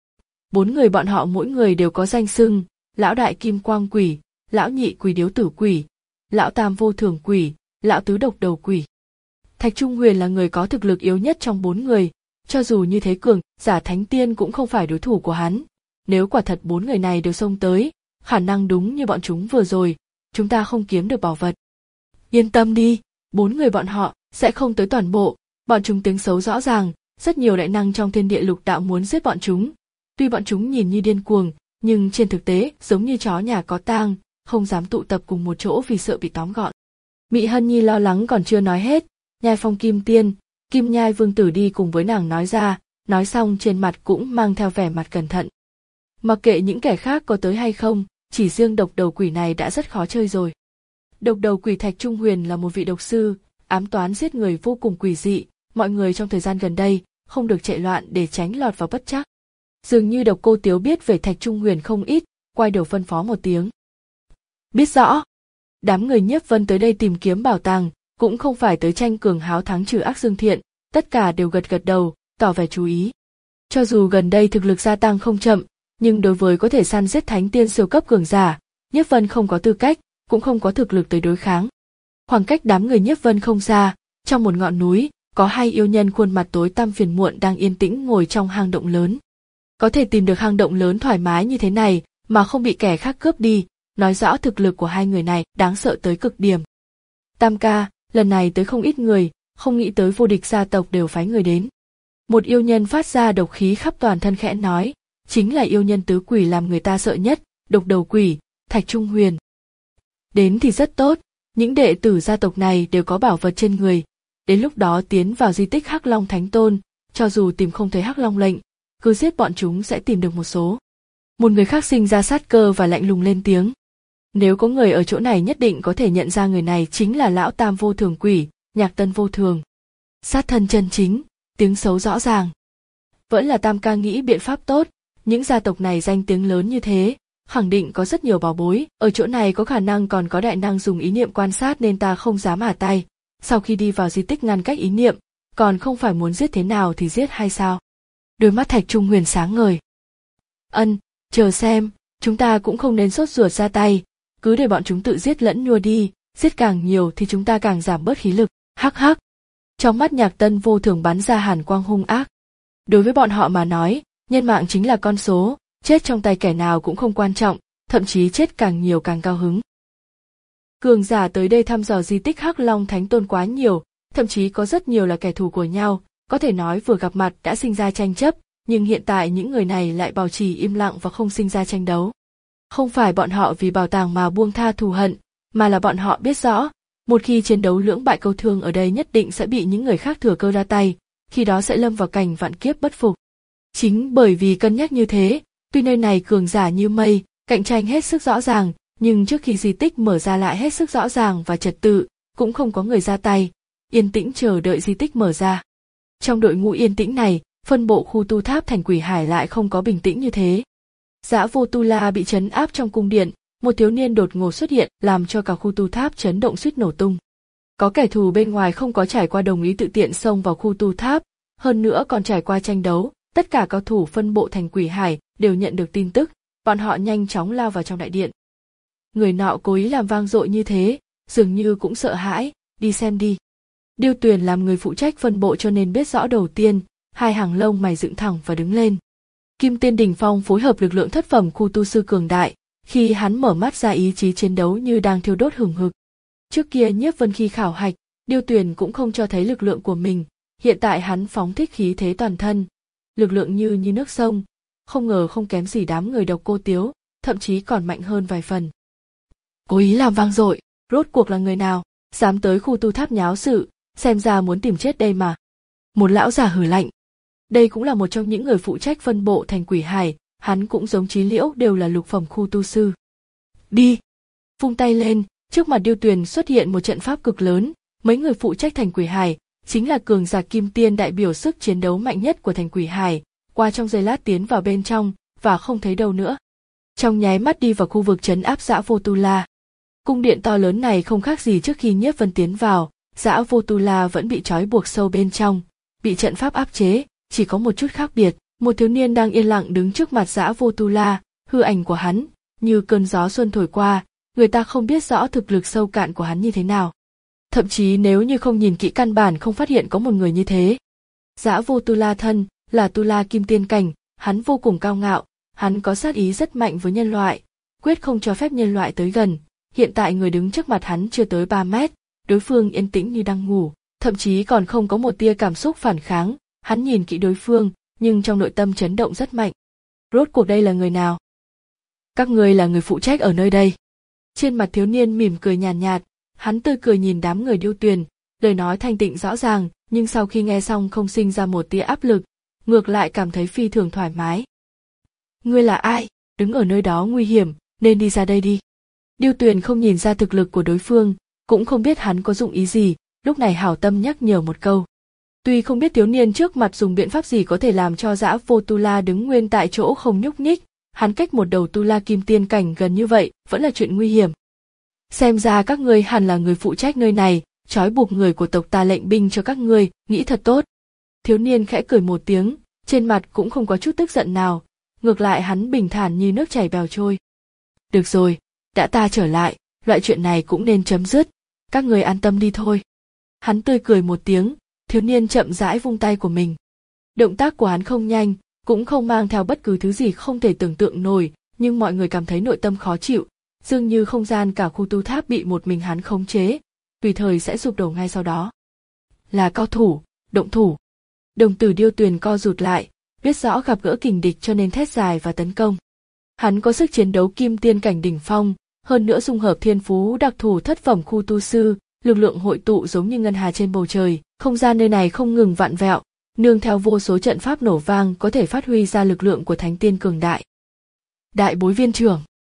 Bốn người bọn họ mỗi người đều có danh xưng, lão đại kim quang quỷ, lão nhị quỷ điếu tử quỷ, lão tam vô thường quỷ, lão tứ độc đầu quỷ. Thạch Trung Huyền là người có thực lực yếu nhất trong bốn người, cho dù như thế cường, giả thánh tiên cũng không phải đối thủ của hắn. Nếu quả thật bốn người này đều xông tới, khả năng đúng như bọn chúng vừa rồi, chúng ta không kiếm được bảo vật. Yên tâm đi, bốn người bọn họ sẽ không tới toàn bộ, bọn chúng tiếng xấu rõ ràng, rất nhiều đại năng trong thiên địa lục đạo muốn giết bọn chúng. Tuy bọn chúng nhìn như điên cuồng, nhưng trên thực tế giống như chó nhà có tang, không dám tụ tập cùng một chỗ vì sợ bị tóm gọn. Mị Hân Nhi lo lắng còn chưa nói hết, Nhai Phong Kim Tiên, Kim Nhai Vương Tử đi cùng với nàng nói ra, nói xong trên mặt cũng mang theo vẻ mặt cẩn thận. Mặc kệ những kẻ khác có tới hay không, chỉ riêng độc đầu quỷ này đã rất khó chơi rồi. Độc đầu quỷ Thạch Trung Huyền là một vị độc sư, ám toán giết người vô cùng quỷ dị, mọi người trong thời gian gần đây không được chạy loạn để tránh lọt vào bất trắc. Dường như Độc Cô Tiếu biết về Thạch Trung Huyền không ít, quay đầu phân phó một tiếng. Biết rõ. Đám người Nhiếp Vân tới đây tìm kiếm bảo tàng, cũng không phải tới tranh cường háo thắng trừ ác dương thiện, tất cả đều gật gật đầu, tỏ vẻ chú ý. Cho dù gần đây thực lực gia tăng không chậm, nhưng đối với có thể săn giết thánh tiên siêu cấp cường giả, Nhiếp Vân không có tư cách, cũng không có thực lực tới đối kháng. Khoảng cách đám người Nhiếp Vân không xa, trong một ngọn núi, có hai yêu nhân khuôn mặt tối tăm phiền muộn đang yên tĩnh ngồi trong hang động lớn. Có thể tìm được hang động lớn thoải mái như thế này mà không bị kẻ khác cướp đi, nói rõ thực lực của hai người này đáng sợ tới cực điểm. Tam ca, lần này tới không ít người, không nghĩ tới vô địch gia tộc đều phái người đến. Một yêu nhân phát ra độc khí khắp toàn thân khẽ nói, chính là yêu nhân tứ quỷ làm người ta sợ nhất, Độc Đầu Quỷ, Thạch Trung Huyền. Đến thì rất tốt, những đệ tử gia tộc này đều có bảo vật trên người, đến lúc đó tiến vào di tích Hắc Long Thánh Tôn, cho dù tìm không thấy Hắc Long lệnh, cứ giết bọn chúng sẽ tìm được một số. Một người khác sinh ra sát cơ và lạnh lùng lên tiếng. Nếu có người ở chỗ này nhất định có thể nhận ra người này chính là lão Tam Vô Thường Quỷ, Nhạc Tân Vô Thường. Sát thân chân chính, tiếng xấu rõ ràng. Vẫn là Tam ca nghĩ biện pháp tốt, những gia tộc này danh tiếng lớn như thế, khẳng định có rất nhiều bảo bối, ở chỗ này có khả năng còn có đại năng dùng ý niệm quan sát nên ta không dám ả tay, sau khi đi vào di tích ngăn cách ý niệm, còn không phải muốn giết thế nào thì giết hay sao? Đôi mắt Thạch Trung Huyền sáng ngời. Ân, chờ xem, chúng ta cũng không nên sốt ruột ra tay, cứ để bọn chúng tự giết lẫn nhua đi, giết càng nhiều thì chúng ta càng giảm bớt khí lực, hắc hắc. Trong mắt Nhạc Tân Vô Thường bắn ra hàn quang hung ác. Đối với bọn họ mà nói, nhân mạng chính là con số, chết trong tay kẻ nào cũng không quan trọng, thậm chí chết càng nhiều càng cao hứng. Cường giả tới đây thăm dò di tích Hắc Long Thánh Tôn quá nhiều, thậm chí có rất nhiều là kẻ thù của nhau, có thể nói vừa gặp mặt đã sinh ra tranh chấp, nhưng hiện tại những người này lại bảo trì im lặng và không sinh ra tranh đấu. Không phải bọn họ vì bảo tàng mà buông tha thù hận, mà là bọn họ biết rõ, một khi chiến đấu lưỡng bại câu thương ở đây nhất định sẽ bị những người khác thừa cơ ra tay, khi đó sẽ lâm vào cảnh vạn kiếp bất phục. Chính bởi vì cân nhắc như thế, tuy nơi này cường giả như mây, cạnh tranh hết sức rõ ràng, nhưng trước khi di tích mở ra lại hết sức rõ ràng và trật tự, cũng không có người ra tay, yên tĩnh chờ đợi di tích mở ra. Trong đội ngũ yên tĩnh này, phân bộ khu tu tháp thành Quỷ Hải lại không có bình tĩnh như thế. Dã Vô Tu La bị trấn áp trong cung điện, một thiếu niên đột ngột xuất hiện làm cho cả khu tu tháp chấn động suýt nổ tung. Có kẻ thù bên ngoài không có trải qua đồng ý tự tiện xông vào khu tu tháp, hơn nữa còn trải qua tranh đấu, tất cả cao thủ phân bộ thành Quỷ Hải đều nhận được tin tức, bọn họ nhanh chóng lao vào trong đại điện. Người nọ cố ý làm vang dội như thế, dường như cũng sợ hãi, đi xem đi. Điêu Tuyền làm người phụ trách phân bộ cho nên biết rõ đầu tiên, hai hàng lông mày dựng thẳng và đứng lên. Kim Tiên Đỉnh Phong phối hợp lực lượng thất phẩm khu tu sư cường đại, khi hắn mở mắt ra ý chí chiến đấu như đang thiêu đốt hừng hực. Trước kia Nhiếp Vân khi khảo hạch, Điêu Tuyền cũng không cho thấy lực lượng của mình, hiện tại hắn phóng thích khí thế toàn thân, lực lượng như như nước sông, không ngờ không kém gì đám người Độc Cô Tiếu, thậm chí còn mạnh hơn vài phần. Cố ý làm vang dội, rốt cuộc là người nào, dám tới khu tu tháp nháo sự, xem ra muốn tìm chết đây mà. Một lão già hừ lạnh. Đây cũng là một trong những người phụ trách phân bộ thành Quỷ Hải, hắn cũng giống Chí Liễu đều là lục phẩm khu tu sư. Đi! Vung tay lên, trước mặt Điêu Tuyền xuất hiện một trận pháp cực lớn, mấy người phụ trách thành Quỷ Hải, chính là cường giả Kim Tiên đại biểu sức chiến đấu mạnh nhất của thành Quỷ Hải, qua trong giây lát tiến vào bên trong, và không thấy đâu nữa. Trong nháy mắt đi vào khu vực trấn áp Dã Vô Tu La. Cung điện to lớn này không khác gì trước khi Nhiếp Vân tiến vào, Dã Vô Tu La vẫn bị trói buộc sâu bên trong, bị trận pháp áp chế, chỉ có một chút khác biệt, một thiếu niên đang yên lặng đứng trước mặt Dã Vô Tu La, hư ảnh của hắn, như cơn gió xuân thổi qua, người ta không biết rõ thực lực sâu cạn của hắn như thế nào. Thậm chí nếu như không nhìn kỹ căn bản không phát hiện có một người như thế. Dã Vô Tu La thân, là Tu La Kim Tiên cảnh, hắn vô cùng cao ngạo, hắn có sát ý rất mạnh với nhân loại, quyết không cho phép nhân loại tới gần. Hiện tại người đứng trước mặt hắn chưa tới ba mét, đối phương yên tĩnh như đang ngủ, thậm chí còn không có một tia cảm xúc phản kháng, hắn nhìn kỹ đối phương, nhưng trong nội tâm chấn động rất mạnh. Rốt cuộc đây là người nào? Các ngươi là người phụ trách ở nơi đây. Trên mặt thiếu niên mỉm cười nhàn nhạt, nhạt, hắn tươi cười nhìn đám người Điêu Tuyền, lời nói thanh tịnh rõ ràng, nhưng sau khi nghe xong không sinh ra một tia áp lực, ngược lại cảm thấy phi thường thoải mái. Ngươi là ai? Đứng ở nơi đó nguy hiểm, nên đi ra đây đi. Điêu Tuyền không nhìn ra thực lực của đối phương, cũng không biết hắn có dụng ý gì, lúc này hảo tâm nhắc nhở một câu. Tuy không biết thiếu niên trước mặt dùng biện pháp gì có thể làm cho Dã Vô Tu La đứng nguyên tại chỗ không nhúc nhích, hắn cách một đầu Tu La kim tiên cảnh gần như vậy vẫn là chuyện nguy hiểm. Xem ra các ngươi hẳn là người phụ trách nơi này, trói buộc người của tộc ta lệnh binh cho các ngươi, nghĩ thật tốt. Thiếu niên khẽ cười một tiếng, trên mặt cũng không có chút tức giận nào, ngược lại hắn bình thản như nước chảy bèo trôi. Được rồi, đã ta trở lại, loại chuyện này cũng nên chấm dứt, các người an tâm đi thôi. Hắn tươi cười một tiếng, thiếu niên chậm rãi vung tay của mình. Động tác của hắn không nhanh, cũng không mang theo bất cứ thứ gì không thể tưởng tượng nổi, nhưng mọi người cảm thấy nội tâm khó chịu, dường như không gian cả khu tu tháp bị một mình hắn khống chế, tùy thời sẽ sụp đổ ngay sau đó. Là cao thủ, động thủ. Đồng tử Điêu Tuyền co rụt lại, biết rõ gặp gỡ kình địch cho nên thét dài và tấn công. Hắn có sức chiến đấu kim tiên cảnh đỉnh phong, hơn nữa dung hợp thiên phú đặc thù thất phẩm khu tu sư, lực lượng hội tụ giống như ngân hà trên bầu trời, không gian nơi này không ngừng vặn vẹo, nương theo vô số trận pháp nổ vang có thể phát huy ra lực lượng của thánh tiên cường đại. Đại bối viên trưởng,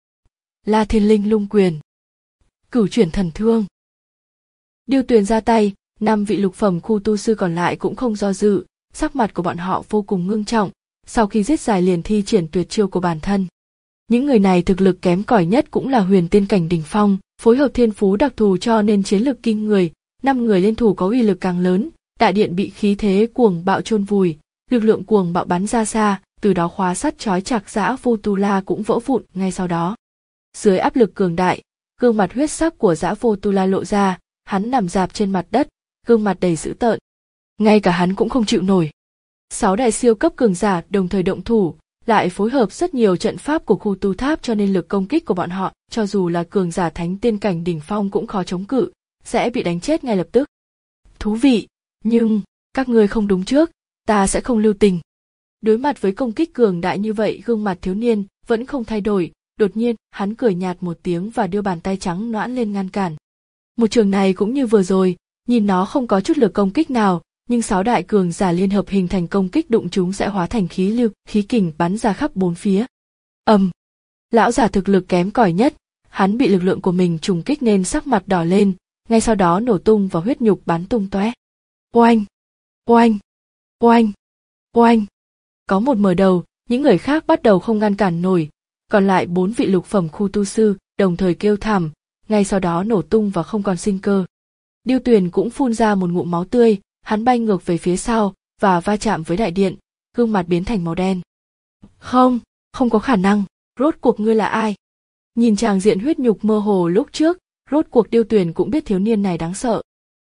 La Thiên Linh lung quyền, Cửu chuyển thần thương. Điêu Tuyền ra tay, năm vị lục phẩm khu tu sư còn lại cũng không do dự, sắc mặt của bọn họ vô cùng ngưng trọng, sau khi giết dài liền thi triển tuyệt chiêu của bản thân. Những người này thực lực kém cỏi nhất cũng là huyền tiên cảnh đỉnh phong, phối hợp thiên phú đặc thù cho nên chiến lực kinh người, năm người liên thủ có uy lực càng lớn, đại điện bị khí thế cuồng bạo chôn vùi, lực lượng cuồng bạo bắn ra xa, từ đó khóa sắt trói chặt Dã Vô Tu La cũng vỡ vụn ngay sau đó. Dưới áp lực cường đại, gương mặt huyết sắc của Dã Vô Tu La lộ ra, hắn nằm rạp trên mặt đất, gương mặt đầy dữ tợn. Ngay cả hắn cũng không chịu nổi. Sáu đại siêu cấp cường giả đồng thời động thủ, lại phối hợp rất nhiều trận pháp của khu tu tháp cho nên lực công kích của bọn họ, cho dù là cường giả thánh tiên cảnh đỉnh phong cũng khó chống cự, sẽ bị đánh chết ngay lập tức. Thú vị, nhưng các ngươi không đúng trước, ta sẽ không lưu tình. Đối mặt với công kích cường đại như vậy, gương mặt thiếu niên vẫn không thay đổi, đột nhiên hắn cười nhạt một tiếng và đưa bàn tay trắng nõn lên ngăn cản. Một trường này cũng như vừa rồi, nhìn nó không có chút lực công kích nào, nhưng sáu đại cường giả liên hợp hình thành công kích đụng chúng sẽ hóa thành khí lưu, khí kình bắn ra khắp bốn phía. Ầm, um, lão giả thực lực kém cỏi nhất, hắn bị lực lượng của mình trùng kích nên sắc mặt đỏ lên, ngay sau đó nổ tung và huyết nhục bắn tung tóe. Oanh, oanh, oanh, oanh. Có một mở đầu, những người khác bắt đầu không ngăn cản nổi, còn lại bốn vị lục phẩm khu tu sư đồng thời kêu thảm, ngay sau đó nổ tung và không còn sinh cơ. Điêu Tuyền cũng phun ra một ngụm máu tươi, hắn bay ngược về phía sau và va chạm với đại điện, gương mặt biến thành màu đen. Không, không có khả năng, rốt cuộc ngươi là ai? Nhìn tràng diện huyết nhục mơ hồ lúc trước, rốt cuộc Điêu Tuyền cũng biết thiếu niên này đáng sợ.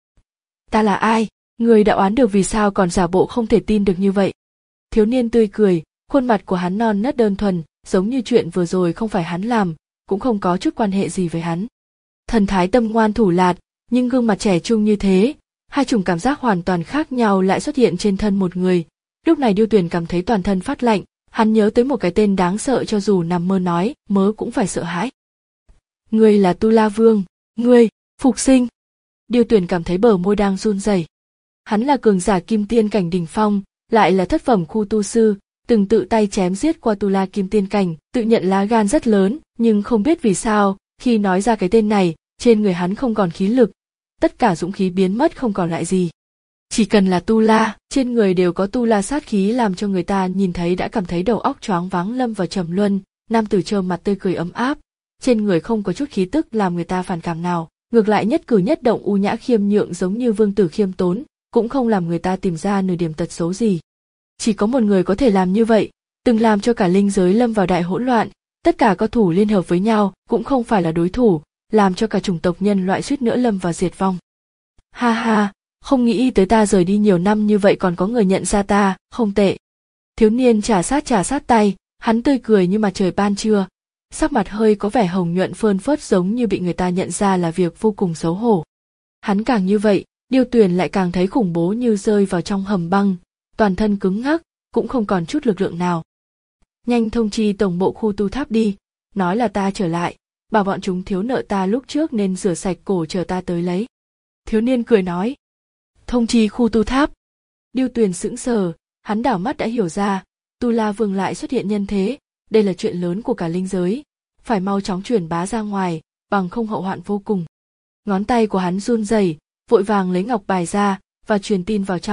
Ta là ai? Người đã oán được vì sao còn giả bộ không thể tin được như vậy? Thiếu niên tươi cười, khuôn mặt của hắn non nớt đơn thuần, giống như chuyện vừa rồi không phải hắn làm, cũng không có chút quan hệ gì với hắn. Thần thái tâm ngoan thủ lạt, nhưng gương mặt trẻ trung như thế, hai chủng cảm giác hoàn toàn khác nhau lại xuất hiện trên thân một người. Lúc này Điêu Tuyền cảm thấy toàn thân phát lạnh, hắn nhớ tới một cái tên đáng sợ cho dù nằm mơ nói, mớ cũng phải sợ hãi. Ngươi là Tu La Vương, ngươi, phục sinh. Điêu Tuyền cảm thấy bờ môi đang run rẩy. Hắn là cường giả kim tiên cảnh đỉnh phong, lại là thất phẩm khu tu sư, từng tự tay chém giết qua Tu La kim tiên cảnh, tự nhận lá gan rất lớn, nhưng không biết vì sao, khi nói ra cái tên này, trên người hắn không còn khí lực, tất cả dũng khí biến mất không còn lại gì. Chỉ cần là Tu La, trên người đều có Tu La sát khí làm cho người ta nhìn thấy đã cảm thấy đầu óc choáng váng lâm vào trầm luân, nam tử trơ mặt tươi cười ấm áp, trên người không có chút khí tức làm người ta phản cảm nào, ngược lại nhất cử nhất động u nhã khiêm nhượng giống như vương tử khiêm tốn, cũng không làm người ta tìm ra nửa điểm tật xấu gì. Chỉ có một người có thể làm như vậy, từng làm cho cả linh giới lâm vào đại hỗn loạn, tất cả cao thủ liên hợp với nhau cũng không phải là đối thủ, làm cho cả chủng tộc nhân loại suýt nữa lâm vào diệt vong. Ha ha, không nghĩ tới ta rời đi nhiều năm như vậy còn có người nhận ra ta, không tệ. Thiếu niên trả sát trả sát tay, hắn tươi cười như mặt trời ban trưa, sắc mặt hơi có vẻ hồng nhuận phơn phớt giống như bị người ta nhận ra là việc vô cùng xấu hổ. Hắn càng như vậy, Điêu Tuyền lại càng thấy khủng bố như rơi vào trong hầm băng, toàn thân cứng ngắc, cũng không còn chút lực lượng nào. Nhanh thông chi tổng bộ khu tu tháp đi, nói là ta trở lại, bảo bọn chúng thiếu nợ ta lúc trước nên rửa sạch cổ chờ ta tới lấy. Thiếu niên cười nói. Thông chi khu tu tháp. Điêu Tuyền sững sờ, hắn đảo mắt đã hiểu ra, Tu La Vương lại xuất hiện nhân thế, đây là chuyện lớn của cả linh giới, phải mau chóng truyền bá ra ngoài, bằng không hậu hoạn vô cùng. Ngón tay của hắn run rẩy, vội vàng lấy ngọc bài ra và truyền tin vào trong,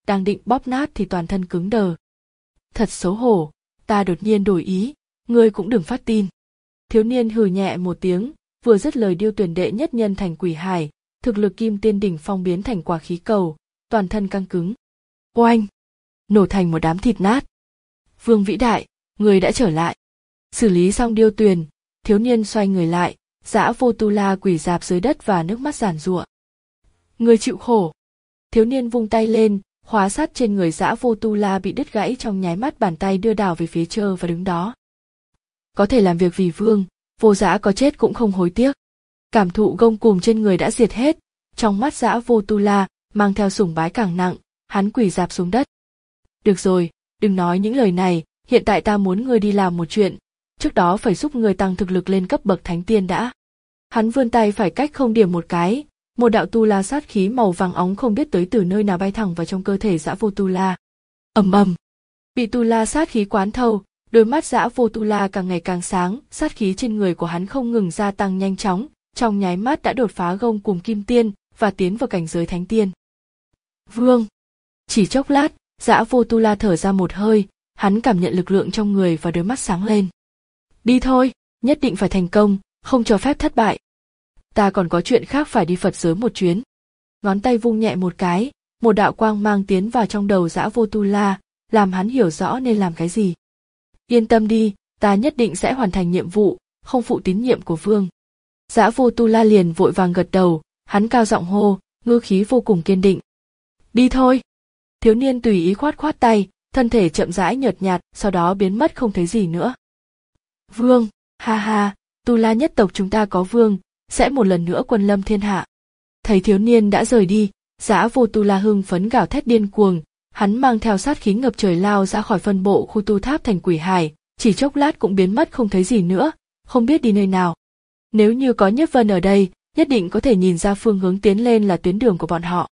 đang định bóp nát thì toàn thân cứng đờ. Thật xấu hổ, ta đột nhiên đổi ý, ngươi cũng đừng phát tin. Thiếu niên hừ nhẹ một tiếng, vừa dứt lời điêu tuyển đệ nhất nhân thành quỷ hải, thực lực kim tiên đỉnh phong biến thành quả khí cầu, toàn thân căng cứng. Oanh! Nổ thành một đám thịt nát. Vương vĩ đại, người đã trở lại. Xử lý xong điêu tuyền, thiếu niên xoay người lại, Dã Vô Tu La quỳ rạp dưới đất và nước mắt giàn giụa. Người chịu khổ. Thiếu niên vung tay lên, khóa sắt trên người Dã Vô Tu La bị đứt gãy trong nháy mắt, bàn tay đưa đảo về phía Trơ và đứng đó. Có thể làm việc vì vương, Vô Dã có chết cũng không hối tiếc. Cảm thụ gông cùm trên người đã diệt hết, trong mắt Dã Vô Tu La mang theo sùng bái càng nặng, hắn quỳ rạp xuống đất. Được rồi, đừng nói những lời này, hiện tại ta muốn ngươi đi làm một chuyện, trước đó phải giúp ngươi tăng thực lực lên cấp bậc thánh tiên đã. Hắn vươn tay phải cách không điểm một cái, một đạo tu la sát khí màu vàng óng không biết tới từ nơi nào bay thẳng vào trong cơ thể Dã Vô Tu La. Ầm ầm, bị tu la sát khí quán thâu, đôi mắt Dã Vô Tu La càng ngày càng sáng, sát khí trên người của hắn không ngừng gia tăng nhanh chóng, trong nháy mắt đã đột phá gông cùng kim tiên và tiến vào cảnh giới thánh tiên. Vương! Chỉ chốc lát, Dã Vô Tu La thở ra một hơi, hắn cảm nhận lực lượng trong người và đôi mắt sáng lên. Đi thôi, nhất định phải thành công, không cho phép thất bại. Ta còn có chuyện khác phải đi Phật giới một chuyến. Ngón tay vung nhẹ một cái, một đạo quang mang tiến vào trong đầu Dã Vô Tu La, làm hắn hiểu rõ nên làm cái gì. Yên tâm đi, ta nhất định sẽ hoàn thành nhiệm vụ, không phụ tín nhiệm của vương. Dã Vô Tu La liền vội vàng gật đầu, hắn cao giọng hô, ngữ khí vô cùng kiên định. Đi thôi. Thiếu niên tùy ý khoát khoát tay, thân thể chậm rãi nhợt nhạt, sau đó biến mất không thấy gì nữa. Vương, ha ha, Tu La nhất tộc chúng ta có vương, sẽ một lần nữa quân lâm thiên hạ. Thấy thiếu niên đã rời đi, Dã Vô Tu La hưng phấn gào thét điên cuồng, hắn mang theo sát khí ngập trời lao ra khỏi phân bộ khu tu tháp thành quỷ hải, chỉ chốc lát cũng biến mất không thấy gì nữa, không biết đi nơi nào. Nếu như có Nhất Vân ở đây, nhất định có thể nhìn ra phương hướng tiến lên là tuyến đường của bọn họ.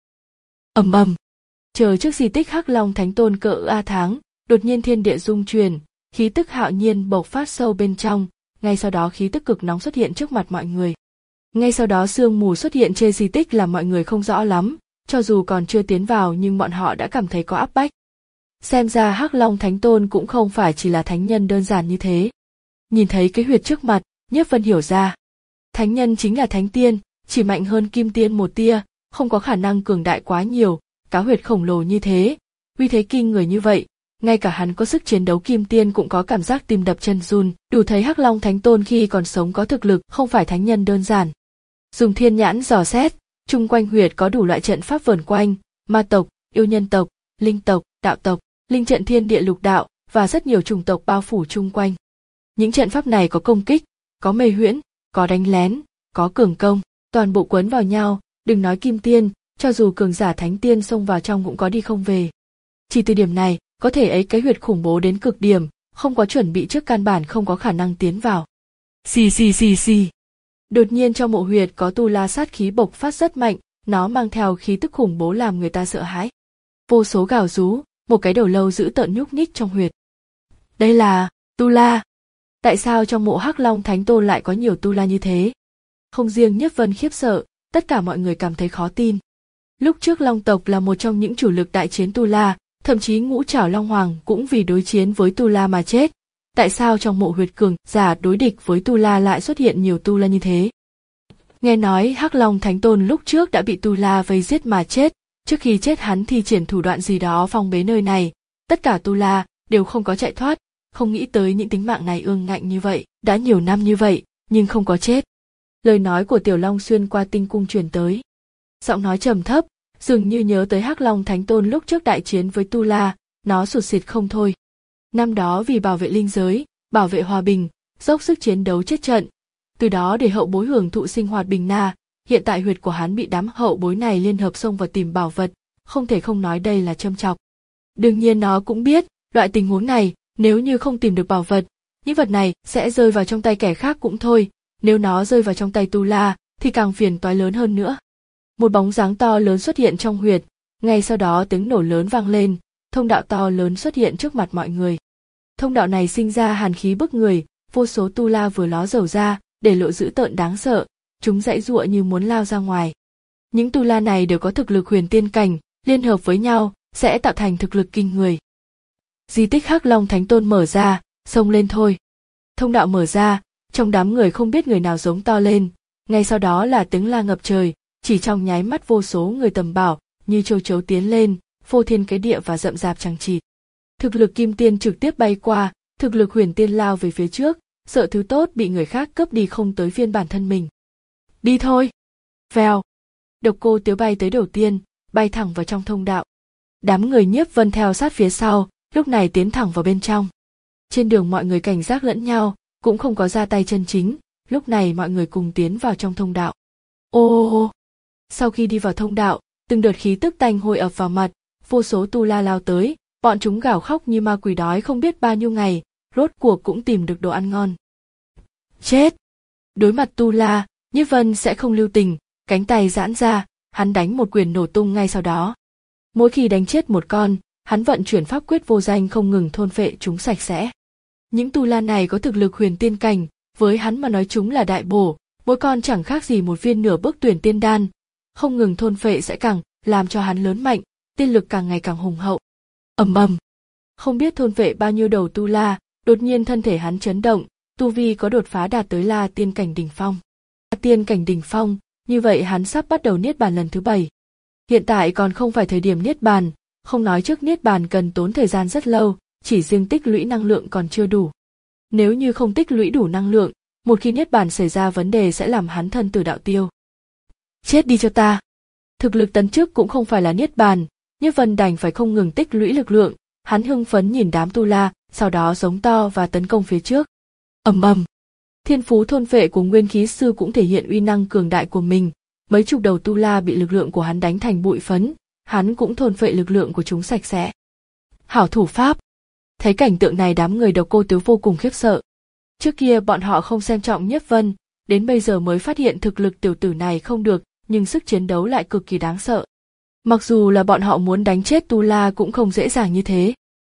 Ầm ầm, chờ trước di tích Hắc Long Thánh Tôn cỡ A Tháng, đột nhiên thiên địa rung chuyển, khí tức hạo nhiên bộc phát sâu bên trong, ngay sau đó khí tức cực nóng xuất hiện trước mặt mọi người. Ngay sau đó sương mù xuất hiện trên di tích làm mọi người không rõ lắm, cho dù còn chưa tiến vào nhưng bọn họ đã cảm thấy có áp bách. Xem ra Hắc Long Thánh Tôn cũng không phải chỉ là thánh nhân đơn giản như thế. Nhìn thấy cái huyệt trước mặt, Nhất Vân hiểu ra. Thánh nhân chính là thánh tiên, chỉ mạnh hơn kim tiên một tia, không có khả năng cường đại quá nhiều, cá huyệt khổng lồ như thế, uy thế kinh người như vậy, ngay cả hắn có sức chiến đấu kim tiên cũng có cảm giác tim đập chân run, đủ thấy Hắc Long Thánh Tôn khi còn sống có thực lực, không phải thánh nhân đơn giản. Dùng thiên nhãn dò xét, chung quanh huyệt có đủ loại trận pháp vờn quanh, ma tộc, yêu nhân tộc, linh tộc, đạo tộc, linh trận thiên địa lục đạo và rất nhiều chủng tộc bao phủ chung quanh. Những trận pháp này có công kích, có mê huyễn, có đánh lén, có cường công, toàn bộ quấn vào nhau, đừng nói kim tiên, cho dù cường giả thánh tiên xông vào trong cũng có đi không về. Chỉ từ điểm này, có thể ấy cái huyệt khủng bố đến cực điểm, không có chuẩn bị trước căn bản không có khả năng tiến vào. Xì xì xì xì. Đột nhiên trong mộ huyệt có tu la sát khí bộc phát rất mạnh, nó mang theo khí tức khủng bố làm người ta sợ hãi. Vô số gào rú, một cái đầu lâu dữ tợn nhúc nhích trong huyệt. Đây là tu la. Tại sao trong mộ Hắc Long Thánh Tôn lại có nhiều tu la như thế? Không riêng Nhất Vân khiếp sợ, tất cả mọi người cảm thấy khó tin. Lúc trước Long tộc là một trong những chủ lực đại chiến tu la, thậm chí Ngũ Trảo Long Hoàng cũng vì đối chiến với tu la mà chết. Tại sao trong mộ huyệt cường giả đối địch với tu la lại xuất hiện nhiều tu la như thế? Nghe nói Hắc Long Thánh Tôn lúc trước đã bị tu la vây giết mà chết, trước khi chết hắn thi triển thủ đoạn gì đó phong bế nơi này, tất cả tu la đều không có chạy thoát, không nghĩ tới những tính mạng này ương ngạnh như vậy, đã nhiều năm như vậy, nhưng không có chết. Lời nói của Tiểu Long xuyên qua tinh cung truyền tới. Giọng nói trầm thấp, dường như nhớ tới Hắc Long Thánh Tôn lúc trước đại chiến với tu la, nó sụt sịt không thôi. Năm đó vì bảo vệ linh giới, bảo vệ hòa bình, dốc sức chiến đấu chết trận, từ đó để hậu bối hưởng thụ sinh hoạt bình na, hiện tại huyệt của hắn bị đám hậu bối này liên hợp xông vào tìm bảo vật, không thể không nói đây là châm chọc. Đương nhiên nó cũng biết, loại tình huống này, nếu như không tìm được bảo vật, những vật này sẽ rơi vào trong tay kẻ khác cũng thôi, nếu nó rơi vào trong tay tu la, thì càng phiền toái lớn hơn nữa. Một bóng dáng to lớn xuất hiện trong huyệt, ngay sau đó tiếng nổ lớn vang lên, thông đạo to lớn xuất hiện trước mặt mọi người. Thông đạo này sinh ra hàn khí bức người, vô số tu la vừa ló dầu ra, để lộ dữ tợn đáng sợ, chúng giãy giụa như muốn lao ra ngoài. Những tu la này đều có thực lực huyền tiên cảnh, liên hợp với nhau, sẽ tạo thành thực lực kinh người. Di tích Hắc Long Thánh Tôn mở ra, xông lên thôi. Thông đạo mở ra, trong đám người không biết người nào giống to lên, ngay sau đó là tiếng la ngập trời, chỉ trong nháy mắt vô số người tầm bảo như châu chấu tiến lên, phô thiên cái địa và rậm rạp chằng chịt. Thực lực kim tiên trực tiếp bay qua, thực lực huyền tiên lao về phía trước, sợ thứ tốt bị người khác cướp đi không tới phiên bản thân mình. Đi thôi. Vèo. Độc Cô Tiếu bay tới đầu tiên, bay thẳng vào trong thông đạo. Đám người Nhiếp Vân theo sát phía sau, lúc này tiến thẳng vào bên trong. Trên đường mọi người cảnh giác lẫn nhau, cũng không có ra tay chân chính, lúc này mọi người cùng tiến vào trong thông đạo. Ô ô ô. Sau khi đi vào thông đạo, từng đợt khí tức tanh hôi ập vào mặt, vô số tu la lao tới, bọn chúng gào khóc như ma quỷ đói không biết bao nhiêu ngày, rốt cuộc cũng tìm được đồ ăn ngon. Chết! Đối mặt tu la, Nhiếp Vân sẽ không lưu tình, cánh tay giãn ra, hắn đánh một quyền nổ tung ngay sau đó. Mỗi khi đánh chết một con, hắn vận chuyển pháp quyết vô danh không ngừng thôn phệ chúng sạch sẽ. Những tu la này có thực lực huyền tiên cảnh, với hắn mà nói chúng là đại bổ, mỗi con chẳng khác gì một viên nửa bước tuyển tiên đan, không ngừng thôn phệ sẽ càng làm cho hắn lớn mạnh, tiên lực càng ngày càng hùng hậu. Ầm ầm, không biết thôn phệ bao nhiêu đầu tu la, đột nhiên thân thể hắn chấn động, tu vi có đột phá đạt tới La Tiên cảnh đỉnh phong. La Tiên cảnh đỉnh phong, như vậy hắn sắp bắt đầu niết bàn lần thứ bảy. Hiện tại còn không phải thời điểm niết bàn, không nói trước niết bàn cần tốn thời gian rất lâu, chỉ riêng tích lũy năng lượng còn chưa đủ. Nếu như không tích lũy đủ năng lượng, một khi niết bàn xảy ra vấn đề sẽ làm hắn thân tử đạo tiêu. Chết đi cho ta! Thực lực tấn chức cũng không phải là niết bàn, Nhiếp Vân đành phải không ngừng tích lũy lực lượng, hắn hưng phấn nhìn đám tu la, sau đó giống to và tấn công phía trước. Ầm ầm! Thiên phú thôn phệ của Nguyên Khí Sư cũng thể hiện uy năng cường đại của mình, mấy chục đầu tu la bị lực lượng của hắn đánh thành bụi phấn, hắn cũng thôn phệ lực lượng của chúng sạch sẽ. Hảo thủ pháp! Thấy cảnh tượng này đám người Độc Cô Tiếu vô cùng khiếp sợ. Trước kia bọn họ không xem trọng Nhiếp Vân, đến bây giờ mới phát hiện thực lực tiểu tử này không được, nhưng sức chiến đấu lại cực kỳ đáng sợ. Mặc dù là bọn họ muốn đánh chết tu la cũng không dễ dàng như thế.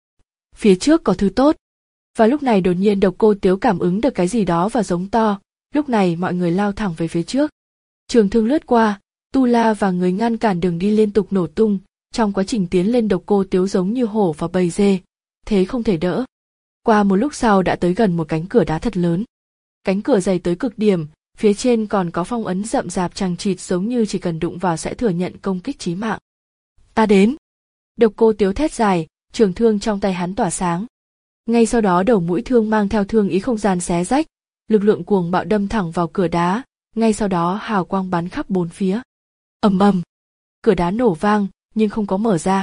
Phía trước có thứ tốt. Và lúc này đột nhiên Độc Cô Tiếu cảm ứng được cái gì đó và giống to, lúc này mọi người lao thẳng về phía trước. Trường thương lướt qua, tu la và người ngăn cản đường đi liên tục nổ tung, trong quá trình tiến lên Độc Cô Tiếu giống như hổ vào bầy dê, thế không thể đỡ. Qua một lúc sau đã tới gần một cánh cửa đá thật lớn. Cánh cửa dày tới cực điểm, phía trên còn có phong ấn rậm rạp chằng chịt giống như chỉ cần đụng vào sẽ thừa nhận công kích chí mạng. Ta đến! Độc Cô Tiếu thét dài, trường thương trong tay hắn tỏa sáng. Ngay sau đó đầu mũi thương mang theo thương ý không gian xé rách, lực lượng cuồng bạo đâm thẳng vào cửa đá, ngay sau đó hào quang bắn khắp bốn phía. Ầm ầm! Cửa đá nổ vang, nhưng không có mở ra.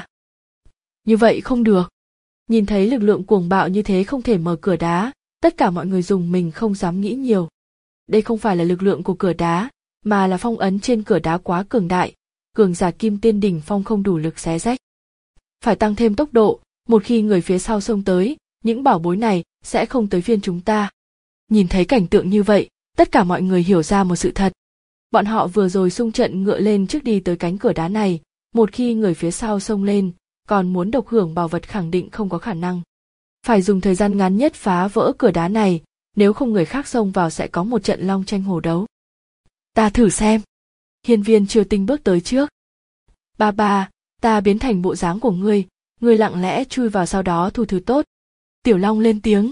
Như vậy không được. Nhìn thấy lực lượng cuồng bạo như thế không thể mở cửa đá, tất cả mọi người dùng mình không dám nghĩ nhiều. Đây không phải là lực lượng của cửa đá, mà là phong ấn trên cửa đá quá cường đại, cường giả kim tiên đỉnh phong không đủ lực xé rách. Phải tăng thêm tốc độ, một khi người phía sau xông tới, những bảo bối này sẽ không tới phiên chúng ta. Nhìn thấy cảnh tượng như vậy, tất cả mọi người hiểu ra một sự thật. Bọn họ vừa rồi xung trận ngựa lên trước đi tới cánh cửa đá này, một khi người phía sau xông lên, còn muốn độc hưởng bảo vật khẳng định không có khả năng. Phải dùng thời gian ngắn nhất phá vỡ cửa đá này, nếu không người khác xông vào sẽ có một trận long tranh hổ đấu. Ta thử xem. Hiên Viên Triều Tinh bước tới trước. Ba ba, ta biến thành bộ dáng của ngươi, ngươi lặng lẽ chui vào sau đó thu thứ tốt. Tiểu Long lên tiếng.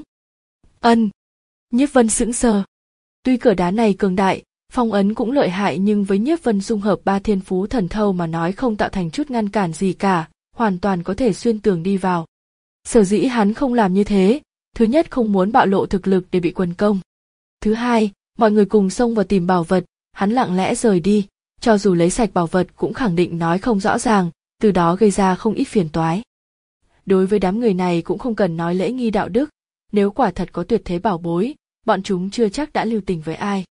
Ân. Nhiếp Vân sững sờ. Tuy cửa đá này cường đại, phong ấn cũng lợi hại nhưng với Nhiếp Vân dung hợp ba thiên phú thần thâu mà nói không tạo thành chút ngăn cản gì cả, hoàn toàn có thể xuyên tường đi vào. Sở dĩ hắn không làm như thế, thứ nhất không muốn bạo lộ thực lực để bị quần công. Thứ hai, mọi người cùng xông vào tìm bảo vật, hắn lặng lẽ rời đi, cho dù lấy sạch bảo vật cũng khẳng định nói không rõ ràng, từ đó gây ra không ít phiền toái. Đối với đám người này cũng không cần nói lễ nghi đạo đức, nếu quả thật có tuyệt thế bảo bối, bọn chúng chưa chắc đã lưu tình với ai.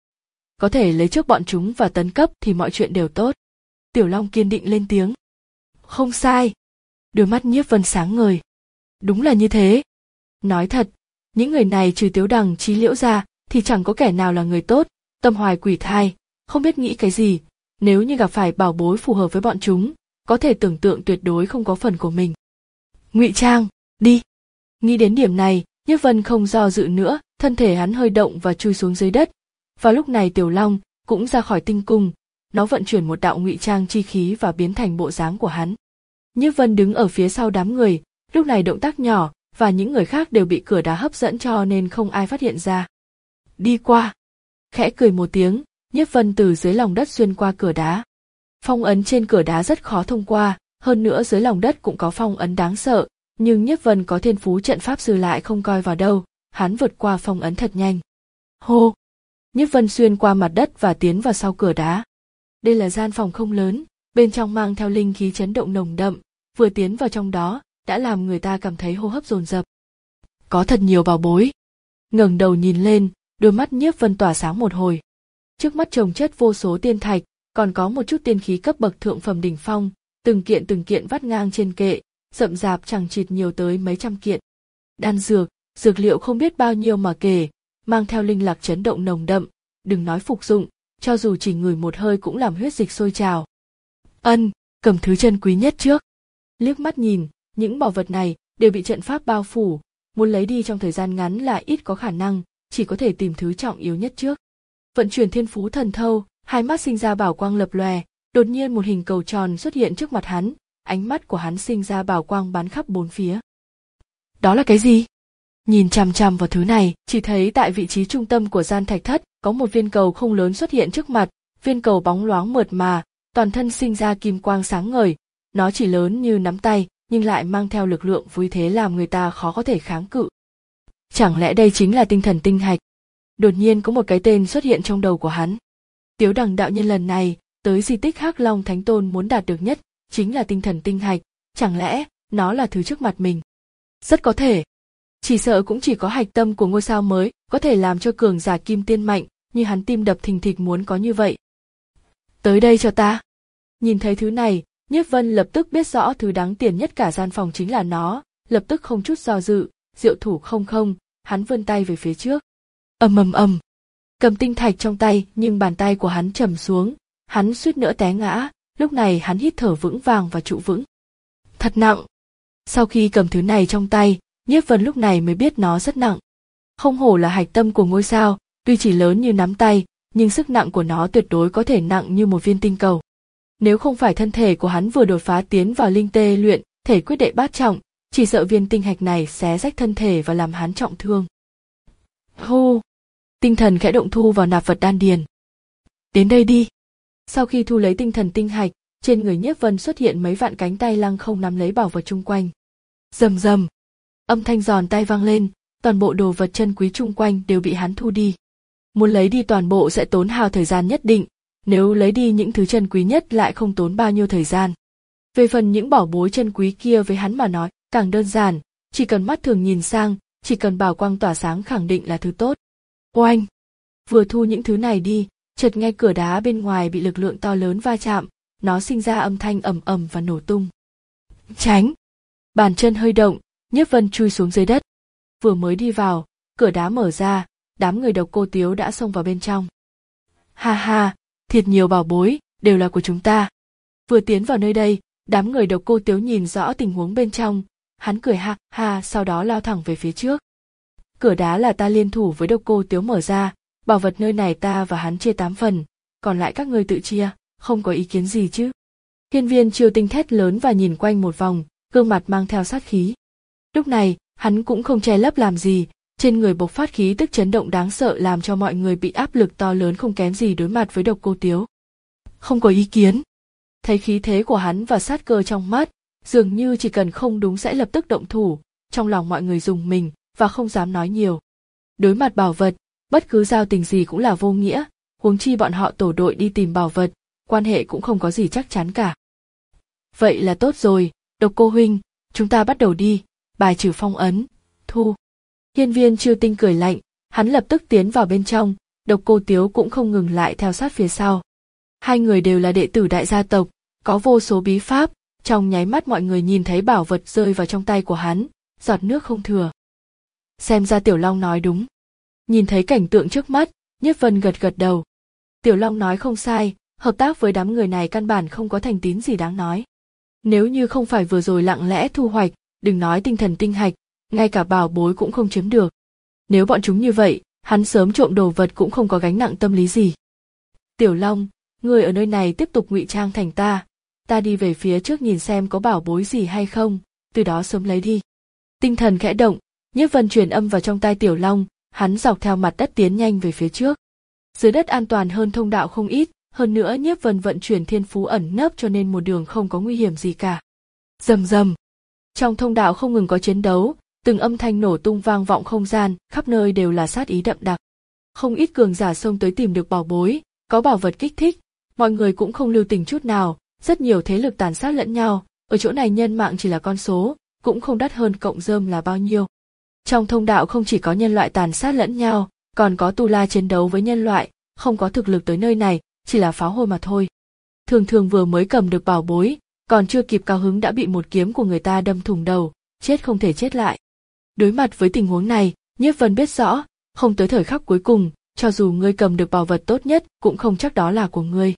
Có thể lấy trước bọn chúng và tấn cấp thì mọi chuyện đều tốt. Tiểu Long kiên định lên tiếng. Không sai. Đôi mắt Nhiếp Vân sáng ngời. Đúng là như thế. Nói thật, những người này trừ Tiếu Đằng Chí Liễu ra thì chẳng có kẻ nào là người tốt, tâm hoài quỷ thai, không biết nghĩ cái gì. Nếu như gặp phải bảo bối phù hợp với bọn chúng, có thể tưởng tượng tuyệt đối không có phần của mình. Ngụy trang, đi. Nghĩ đến điểm này, Nhiếp Vân không do dự nữa, thân thể hắn hơi động và chui xuống dưới đất. Vào lúc này Tiểu Long cũng ra khỏi tinh cung, nó vận chuyển một đạo ngụy trang chi khí và biến thành bộ dáng của hắn. Nhiếp Vân đứng ở phía sau đám người, lúc này động tác nhỏ và những người khác đều bị cửa đá hấp dẫn cho nên không ai phát hiện ra. Đi qua. Khẽ cười một tiếng, Nhiếp Vân từ dưới lòng đất xuyên qua cửa đá. Phong ấn trên cửa đá rất khó thông qua, hơn nữa dưới lòng đất cũng có phong ấn đáng sợ, nhưng Nhiếp Vân có thiên phú trận pháp sư lại không coi vào đâu, hắn vượt qua phong ấn thật nhanh. Hô! Nhiếp Vân xuyên qua mặt đất và tiến vào sau cửa đá. Đây là gian phòng không lớn, bên trong mang theo linh khí chấn động nồng đậm, vừa tiến vào trong đó đã làm người ta cảm thấy hô hấp dồn dập. Có thật nhiều bảo bối. Ngẩng đầu nhìn lên, đôi mắt Nhiếp Vân tỏa sáng một hồi. Trước mắt chồng chất vô số tiên thạch, còn có một chút tiên khí cấp bậc thượng phẩm đỉnh phong, từng kiện từng kiện vắt ngang trên kệ, rậm rạp chằng chịt nhiều tới mấy trăm kiện. Đan dược, dược liệu không biết bao nhiêu mà kể, mang theo linh lạc chấn động nồng đậm, đừng nói phục dụng, cho dù chỉ ngửi một hơi cũng làm huyết dịch sôi trào. Ân, cầm thứ chân quý nhất trước. Liếc mắt nhìn, những bảo vật này đều bị trận pháp bao phủ, muốn lấy đi trong thời gian ngắn là ít có khả năng, chỉ có thể tìm thứ trọng yếu nhất trước. Vận chuyển thiên phú thần thâu, hai mắt sinh ra bảo quang lập lòe, đột nhiên một hình cầu tròn xuất hiện trước mặt hắn, ánh mắt của hắn sinh ra bảo quang bắn khắp bốn phía. Đó là cái gì? Nhìn chằm chằm vào thứ này, chỉ thấy tại vị trí trung tâm của gian thạch thất có một viên cầu không lớn xuất hiện trước mặt, viên cầu bóng loáng mượt mà, toàn thân sinh ra kim quang sáng ngời, nó chỉ lớn như nắm tay nhưng lại mang theo lực lượng vui thế làm người ta khó có thể kháng cự. Chẳng lẽ đây chính là tinh thần tinh hạch? Đột nhiên có một cái tên xuất hiện trong đầu của hắn. Tiếu Đằng đạo nhân lần này tới di tích Hắc Long Thánh Tôn muốn đạt được nhất chính là tinh thần tinh hạch, chẳng lẽ nó là thứ trước mặt mình? Rất có thể. Chỉ sợ cũng chỉ có hạch tâm của ngôi sao mới có thể làm cho cường giả kim tiên mạnh như hắn tim đập thình thịch muốn có như vậy. Tới đây cho ta. Nhìn thấy thứ này, Nhiếp Vân lập tức biết rõ thứ đáng tiền nhất cả gian phòng chính là nó, lập tức không chút do dự, diệu thủ không không, hắn vươn tay về phía trước. Ầm ầm ầm. Cầm tinh thạch trong tay nhưng bàn tay của hắn trầm xuống, hắn suýt nữa té ngã, lúc này hắn hít thở vững vàng và trụ vững. Thật nặng. Sau khi cầm thứ này trong tay, Nhiếp Vân lúc này mới biết nó rất nặng. Không hổ là hạch tâm của ngôi sao, tuy chỉ lớn như nắm tay, nhưng sức nặng của nó tuyệt đối có thể nặng như một viên tinh cầu. Nếu không phải thân thể của hắn vừa đột phá tiến vào linh tê luyện, thể quyết đệ bát trọng, chỉ sợ viên tinh hạch này xé rách thân thể và làm hắn trọng thương. Hô! Tinh thần khẽ động thu vào nạp vật đan điền. Đến đây đi. Sau khi thu lấy tinh thần tinh hạch, trên người Nhiếp Vân xuất hiện mấy vạn cánh tay lăng không nắm lấy bảo vật chung quanh. Rầm rầm. Âm thanh giòn tay vang lên, toàn bộ đồ vật chân quý chung quanh đều bị hắn thu đi. Muốn lấy đi toàn bộ sẽ tốn hao thời gian nhất định, nếu lấy đi những thứ chân quý nhất lại không tốn bao nhiêu thời gian. Về phần những bảo bối chân quý kia với hắn mà nói, càng đơn giản, chỉ cần mắt thường nhìn sang, chỉ cần bảo quang tỏa sáng khẳng định là thứ tốt. Oanh! Vừa thu những thứ này đi, chợt nghe cửa đá bên ngoài bị lực lượng to lớn va chạm, nó sinh ra âm thanh ầm ầm và nổ tung. Tránh! Bàn chân hơi động, Nhiếp Vân chui xuống dưới đất. Vừa mới đi vào, cửa đá mở ra, đám người Độc Cô Tiếu đã xông vào bên trong. Ha ha, thiệt nhiều bảo bối, đều là của chúng ta. Vừa tiến vào nơi đây, đám người Độc Cô Tiếu nhìn rõ tình huống bên trong, hắn cười ha ha sau đó lao thẳng về phía trước. Cửa đá là ta liên thủ với Độc Cô Tiếu mở ra, bảo vật nơi này ta và hắn chia tám phần, còn lại các ngươi tự chia, không có ý kiến gì chứ? Hiên Viên Chiêu Tinh thét lớn và nhìn quanh một vòng, gương mặt mang theo sát khí. Lúc này, hắn cũng không che lấp làm gì, trên người bộc phát khí tức chấn động đáng sợ làm cho mọi người bị áp lực to lớn không kém gì đối mặt với Độc Cô Tiếu. Không có ý kiến. Thấy khí thế của hắn và sát cơ trong mắt, dường như chỉ cần không đúng sẽ lập tức động thủ, trong lòng mọi người rùng mình và không dám nói nhiều. Đối mặt bảo vật, bất cứ giao tình gì cũng là vô nghĩa, huống chi bọn họ tổ đội đi tìm bảo vật, quan hệ cũng không có gì chắc chắn cả. Vậy là tốt rồi, Độc Cô huynh, chúng ta bắt đầu đi, bài trừ phong ấn, thu. Hiên Viên Chiêu Tinh cười lạnh, hắn lập tức tiến vào bên trong, Độc Cô Tiếu cũng không ngừng lại theo sát phía sau. Hai người đều là đệ tử đại gia tộc, có vô số bí pháp, trong nháy mắt mọi người nhìn thấy bảo vật rơi vào trong tay của hắn, giọt nước không thừa. Xem ra Tiểu Long nói đúng. Nhìn thấy cảnh tượng trước mắt, Nhiếp Vân gật gật đầu. Tiểu Long nói không sai, hợp tác với đám người này căn bản không có thành tín gì đáng nói. Nếu như không phải vừa rồi lặng lẽ thu hoạch, đừng nói tinh thần tinh hạch, ngay cả bảo bối cũng không chiếm được. Nếu bọn chúng như vậy, hắn sớm trộm đồ vật cũng không có gánh nặng tâm lý gì. Tiểu Long, ngươi ở nơi này tiếp tục ngụy trang thành ta, ta đi về phía trước nhìn xem có bảo bối gì hay không, từ đó sớm lấy đi. Tinh thần khẽ động, Nhiếp Vân truyền âm vào trong tai Tiểu Long, hắn dọc theo mặt đất tiến nhanh về phía trước. Dưới đất an toàn hơn thông đạo không ít, hơn nữa Nhiếp Vân vận chuyển thiên phú ẩn nấp cho nên một đường không có nguy hiểm gì cả. Rầm rầm. Trong thông đạo không ngừng có chiến đấu, từng âm thanh nổ tung vang vọng không gian, khắp nơi đều là sát ý đậm đặc. Không ít cường giả xông tới tìm được bảo bối, có bảo vật kích thích, mọi người cũng không lưu tình chút nào, rất nhiều thế lực tàn sát lẫn nhau, ở chỗ này nhân mạng chỉ là con số, cũng không đắt hơn cộng rơm là bao nhiêu. Trong thông đạo không chỉ có nhân loại tàn sát lẫn nhau, còn có tu la chiến đấu với nhân loại, không có thực lực tới nơi này, chỉ là pháo hôi mà thôi. Thường thường vừa mới cầm được bảo bối, còn chưa kịp cao hứng đã bị một kiếm của người ta đâm thủng đầu, chết không thể chết lại. Đối mặt với tình huống này, Nhiếp Vân biết rõ, không tới thời khắc cuối cùng, cho dù ngươi cầm được bảo vật tốt nhất cũng không chắc đó là của ngươi.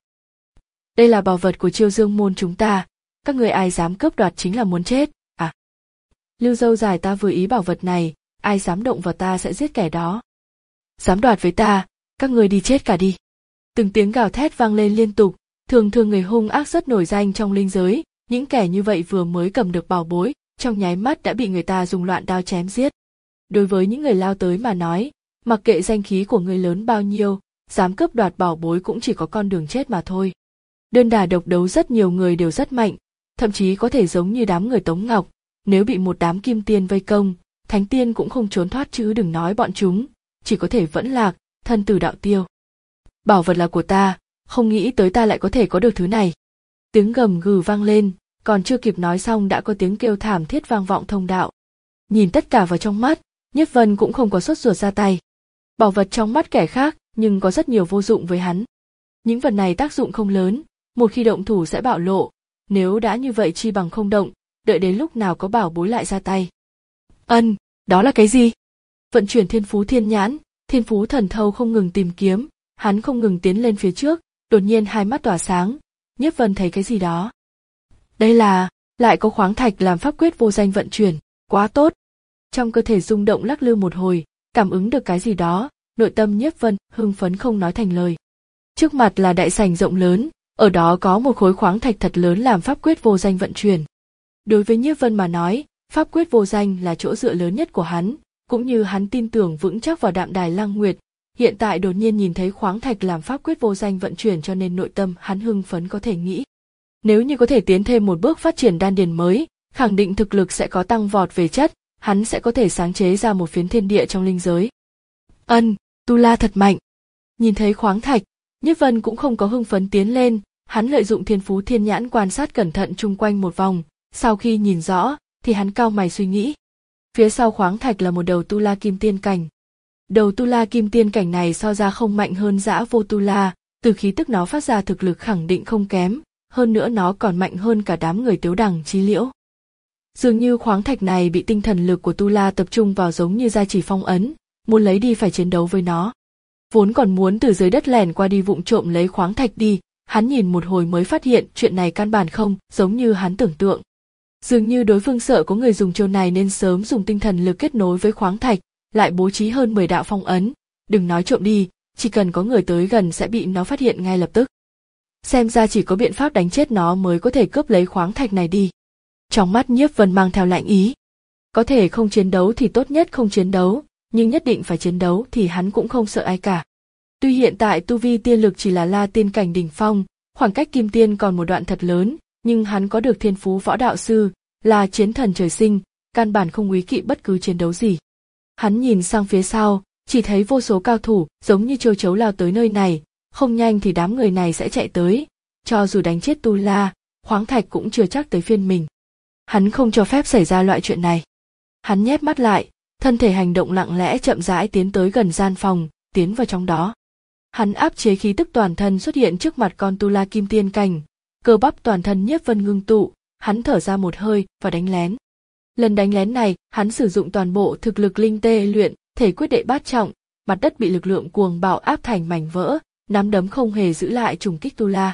Đây là bảo vật của Chiêu Dương môn chúng ta, các người ai dám cướp đoạt chính là muốn chết, à? Lưu Dâu Dài ta vừa ý bảo vật này, ai dám động vào ta sẽ giết kẻ đó. Dám đoạt với ta, các người đi chết cả đi. Từng tiếng gào thét vang lên liên tục, thường thường người hung ác rất nổi danh trong linh giới, những kẻ như vậy vừa mới cầm được bảo bối, trong nháy mắt đã bị người ta dùng loạn đao chém giết. Đối với những người lao tới mà nói, mặc kệ danh khí của người lớn bao nhiêu, dám cướp đoạt bảo bối cũng chỉ có con đường chết mà thôi. Đơn đả độc đấu rất nhiều người đều rất mạnh, thậm chí có thể giống như đám người Tống Ngọc, nếu bị một đám kim tiên vây công, thánh tiên cũng không trốn thoát chứ đừng nói bọn chúng, chỉ có thể vẫn lạc, thân tử đạo tiêu. Bảo vật là của ta, không nghĩ tới ta lại có thể có được thứ này. Tiếng gầm gừ vang lên, còn chưa kịp nói xong đã có tiếng kêu thảm thiết vang vọng thông đạo. Nhìn tất cả vào trong mắt, Nhiếp Vân cũng không có sốt ruột ra tay. Bảo vật trong mắt kẻ khác, nhưng có rất nhiều vô dụng với hắn. Những vật này tác dụng không lớn, một khi động thủ sẽ bạo lộ, nếu đã như vậy chi bằng không động, đợi đến lúc nào có bảo bối lại ra tay. Ân, đó là cái gì? Vận chuyển thiên phú thiên nhãn, thiên phú thần thâu không ngừng tìm kiếm, hắn không ngừng tiến lên phía trước, đột nhiên hai mắt tỏa sáng, Nhiếp Vân thấy cái gì đó. Đây là, lại có khoáng thạch làm pháp quyết vô danh vận chuyển, quá tốt. Trong cơ thể rung động lắc lư một hồi, cảm ứng được cái gì đó, nội tâm Nhiếp Vân hưng phấn không nói thành lời. Trước mặt là đại sảnh rộng lớn, ở đó có một khối khoáng thạch thật lớn làm pháp quyết vô danh vận chuyển. Đối với Nhiếp Vân mà nói, pháp quyết vô danh là chỗ dựa lớn nhất của hắn, cũng như hắn tin tưởng vững chắc vào Đạm Đài Lăng Nguyệt. Hiện tại đột nhiên nhìn thấy khoáng thạch làm pháp quyết vô danh vận chuyển cho nên nội tâm hắn hưng phấn có thể nghĩ. Nếu như có thể tiến thêm một bước phát triển đan điền mới, khẳng định thực lực sẽ có tăng vọt về chất, hắn sẽ có thể sáng chế ra một phiến thiên địa trong linh giới. Ân, tu la thật mạnh. Nhìn thấy khoáng thạch, Nhiếp Vân cũng không có hưng phấn tiến lên, hắn lợi dụng thiên phú thiên nhãn quan sát cẩn thận chung quanh một vòng, sau khi nhìn rõ, thì hắn cau mày suy nghĩ. Phía sau khoáng thạch là một đầu tu la kim tiên cảnh. Đầu tu la kim tiên cảnh này so ra không mạnh hơn dã vô tu la, từ khí tức nó phát ra thực lực khẳng định không kém, hơn nữa nó còn mạnh hơn cả đám người Tiếu Đằng Chí Liễu. Dường như khoáng thạch này bị tinh thần lực của tu la tập trung vào giống như gia chỉ phong ấn, muốn lấy đi phải chiến đấu với nó. Vốn còn muốn từ dưới đất lẻn qua đi vụng trộm lấy khoáng thạch đi, hắn nhìn một hồi mới phát hiện chuyện này căn bản không giống như hắn tưởng tượng. Dường như đối phương sợ có người dùng chiêu này nên sớm dùng tinh thần lực kết nối với khoáng thạch, lại bố trí hơn mười đạo phong ấn, đừng nói trộm đi, chỉ cần có người tới gần sẽ bị nó phát hiện ngay lập tức. Xem ra chỉ có biện pháp đánh chết nó mới có thể cướp lấy khoáng thạch này đi. Trong mắt Nhiếp Vân mang theo lạnh ý. Có thể không chiến đấu thì tốt nhất không chiến đấu, nhưng nhất định phải chiến đấu thì hắn cũng không sợ ai cả. Tuy hiện tại tu vi tiên lực chỉ là la tiên cảnh đỉnh phong, khoảng cách kim tiên còn một đoạn thật lớn, nhưng hắn có được thiên phú võ đạo sư, là chiến thần trời sinh, căn bản không úy kỵ bất cứ chiến đấu gì. Hắn nhìn sang phía sau, chỉ thấy vô số cao thủ giống như châu chấu lao tới nơi này, không nhanh thì đám người này sẽ chạy tới, cho dù đánh chết tu la, khoáng thạch cũng chưa chắc tới phiên mình. Hắn không cho phép xảy ra loại chuyện này. Hắn nhép mắt lại, thân thể hành động lặng lẽ chậm rãi tiến tới gần gian phòng, tiến vào trong đó. Hắn áp chế khí tức toàn thân xuất hiện trước mặt con tu la kim tiên cảnh, cơ bắp toàn thân Nhiếp Vân ngưng tụ, hắn thở ra một hơi và đánh lén. Lần đánh lén này, hắn sử dụng toàn bộ thực lực linh tê luyện, thể quyết đệ bát trọng, mặt đất bị lực lượng cuồng bạo áp thành mảnh vỡ, nắm đấm không hề giữ lại trùng kích tu la.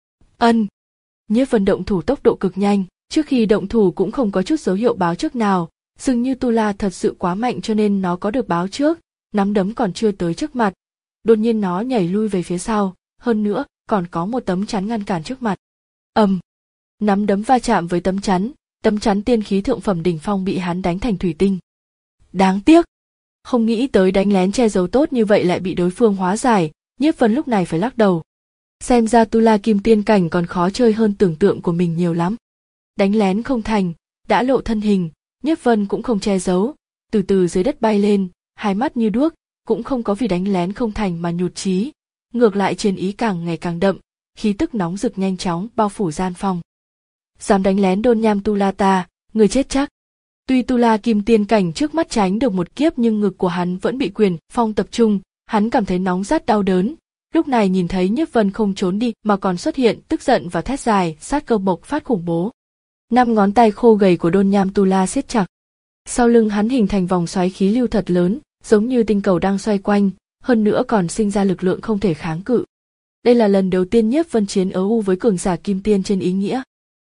Ân, Nhiếp Vân động thủ tốc độ cực nhanh, trước khi động thủ cũng không có chút dấu hiệu báo trước nào, dường như tu la thật sự quá mạnh cho nên nó có được báo trước, nắm đấm còn chưa tới trước mặt, đột nhiên nó nhảy lui về phía sau, hơn nữa còn có một tấm chắn ngăn cản trước mặt. Ầm, Nắm đấm va chạm với tấm chắn, tấm chắn tiên khí thượng phẩm đỉnh phong bị hắn đánh thành thủy tinh. Đáng tiếc, không nghĩ tới đánh lén che giấu tốt như vậy lại bị đối phương hóa giải, Nhiếp Vân lúc này phải lắc đầu. Xem ra Tu La Kim Tiên cảnh còn khó chơi hơn tưởng tượng của mình nhiều lắm. Đánh lén không thành, đã lộ thân hình, Nhiếp Vân cũng không che giấu, từ từ dưới đất bay lên, hai mắt như đuốc, cũng không có vì đánh lén không thành mà nhụt chí, ngược lại chiến ý càng ngày càng đậm, khí tức nóng rực nhanh chóng bao phủ gian phòng. Dám đánh lén Đôn Nham Tu La ta, người chết chắc. Tuy Tu La Kim Tiên cảnh trước mắt tránh được một kiếp nhưng ngực của hắn vẫn bị quyền phong tập trung, hắn cảm thấy nóng rát đau đớn. Lúc này nhìn thấy Nhiếp Vân không trốn đi mà còn xuất hiện, tức giận và thét dài, sát cơ bộc phát khủng bố. Năm ngón tay khô gầy của Đôn Nham Tu La siết chặt. Sau lưng hắn hình thành vòng xoáy khí lưu thật lớn, giống như tinh cầu đang xoay quanh, hơn nữa còn sinh ra lực lượng không thể kháng cự. Đây là lần đầu tiên Nhiếp Vân chiến ấu u với cường giả Kim Tiên trên ý nghĩa.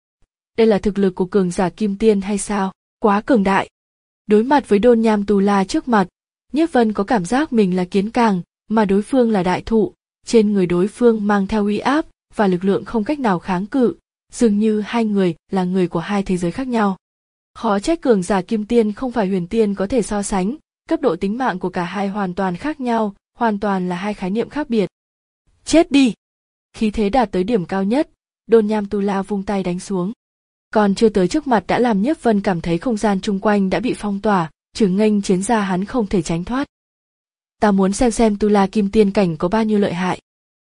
Đây là thực lực của cường giả Kim Tiên hay sao? Quá cường đại. Đối mặt với Đôn Nham Tu La trước mặt, Nhiếp Vân có cảm giác mình là kiến càng, mà đối phương là đại thụ, trên người đối phương mang theo uy áp và lực lượng không cách nào kháng cự, dường như hai người là người của hai thế giới khác nhau. Khó trách cường giả Kim Tiên không phải huyền tiên có thể so sánh, cấp độ tính mạng của cả hai hoàn toàn khác nhau, hoàn toàn là hai khái niệm khác biệt. Chết đi! Khí thế đạt tới điểm cao nhất, Đôn Nham Tu La vung tay đánh xuống. Còn chưa tới trước mặt đã làm Nhiếp Vân cảm thấy không gian chung quanh đã bị phong tỏa, trừ nghênh chiến ra hắn không thể tránh thoát. Ta muốn xem xem Tu La Kim Tiên cảnh có bao nhiêu lợi hại.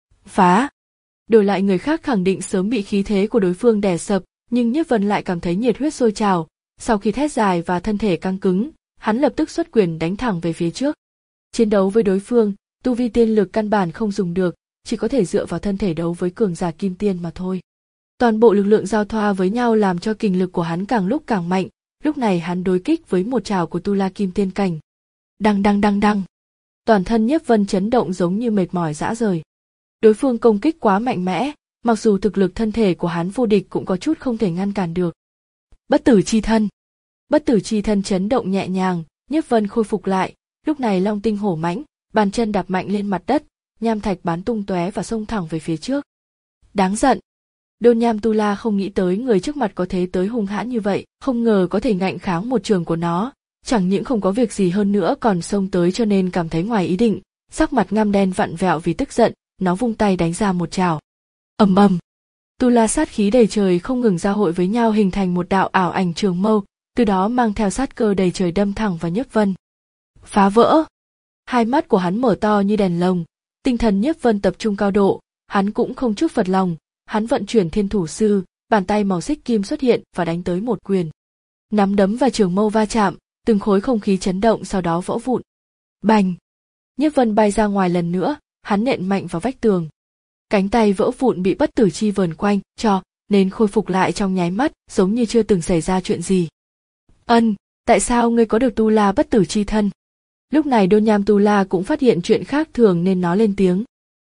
Phá! Đổi lại người khác khẳng định sớm bị khí thế của đối phương đè sập, nhưng Nhiếp Vân lại cảm thấy nhiệt huyết sôi trào. Sau khi thét dài và thân thể căng cứng, hắn lập tức xuất quyền đánh thẳng về phía trước. Chiến đấu với đối phương, tu vi tiên lực căn bản không dùng được, chỉ có thể dựa vào thân thể đấu với cường giả Kim Tiên mà thôi. Toàn bộ lực lượng giao thoa với nhau làm cho kình lực của hắn càng lúc càng mạnh, lúc này hắn đối kích với một trảo của Tu La Kim Tiên cảnh. Đăng đăng đăng đăng. Toàn thân Nhiếp Vân chấn động giống như mệt mỏi rã rời. Đối phương công kích quá mạnh mẽ, mặc dù thực lực thân thể của hắn vô địch cũng có chút không thể ngăn cản được. Bất tử chi thân. Bất tử chi thân chấn động nhẹ nhàng, Nhiếp Vân khôi phục lại, lúc này long tinh hổ mãnh, bàn chân đạp mạnh lên mặt đất, nham thạch bắn tung tóe và xông thẳng về phía trước. Đáng giận. Đôn Nham Tu La không nghĩ tới người trước mặt có thế tới hung hãn như vậy, không ngờ có thể ngạnh kháng một trường của nó, chẳng những không có việc gì hơn nữa còn xông tới cho nên cảm thấy ngoài ý định, sắc mặt ngăm đen vặn vẹo vì tức giận, nó vung tay đánh ra một trảo. Ầm ầm. Tu La sát khí đầy trời không ngừng giao hội với nhau hình thành một đạo ảo ảnh trường mâu, từ đó mang theo sát cơ đầy trời đâm thẳng vào Nhiếp Vân. Phá vỡ. Hai mắt của hắn mở to như đèn lồng, tinh thần Nhiếp Vân tập trung cao độ, hắn cũng không chút phật lòng, hắn vận chuyển Thiên Thủ Sư, bàn tay màu xích kim xuất hiện và đánh tới một quyền. Nắm đấm và trường mâu va chạm, từng khối không khí chấn động sau đó vỡ vụn. Bành! Nhiếp Vân bay ra ngoài lần nữa, hắn nện mạnh vào vách tường. Cánh tay vỡ vụn bị bất tử chi vờn quanh, cho nên khôi phục lại trong nháy mắt, giống như chưa từng xảy ra chuyện gì. Ân, tại sao ngươi có được Tu La bất tử chi thân? Lúc này Đôn Nham Tu La cũng phát hiện chuyện khác thường nên nó lên tiếng.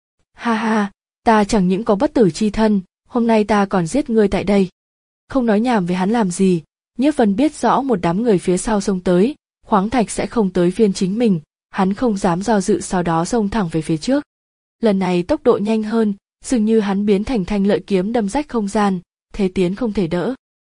Ha ha, ta chẳng những có bất tử chi thân, hôm nay ta còn giết ngươi tại đây. Không nói nhảm với hắn làm gì, Nhiếp Vân biết rõ một đám người phía sau xông tới, khoáng thạch sẽ không tới phiên chính mình, hắn không dám do dự sau đó xông thẳng về phía trước. Lần này tốc độ nhanh hơn, dường như hắn biến thành thanh lợi kiếm đâm rách không gian, thế tiến không thể đỡ.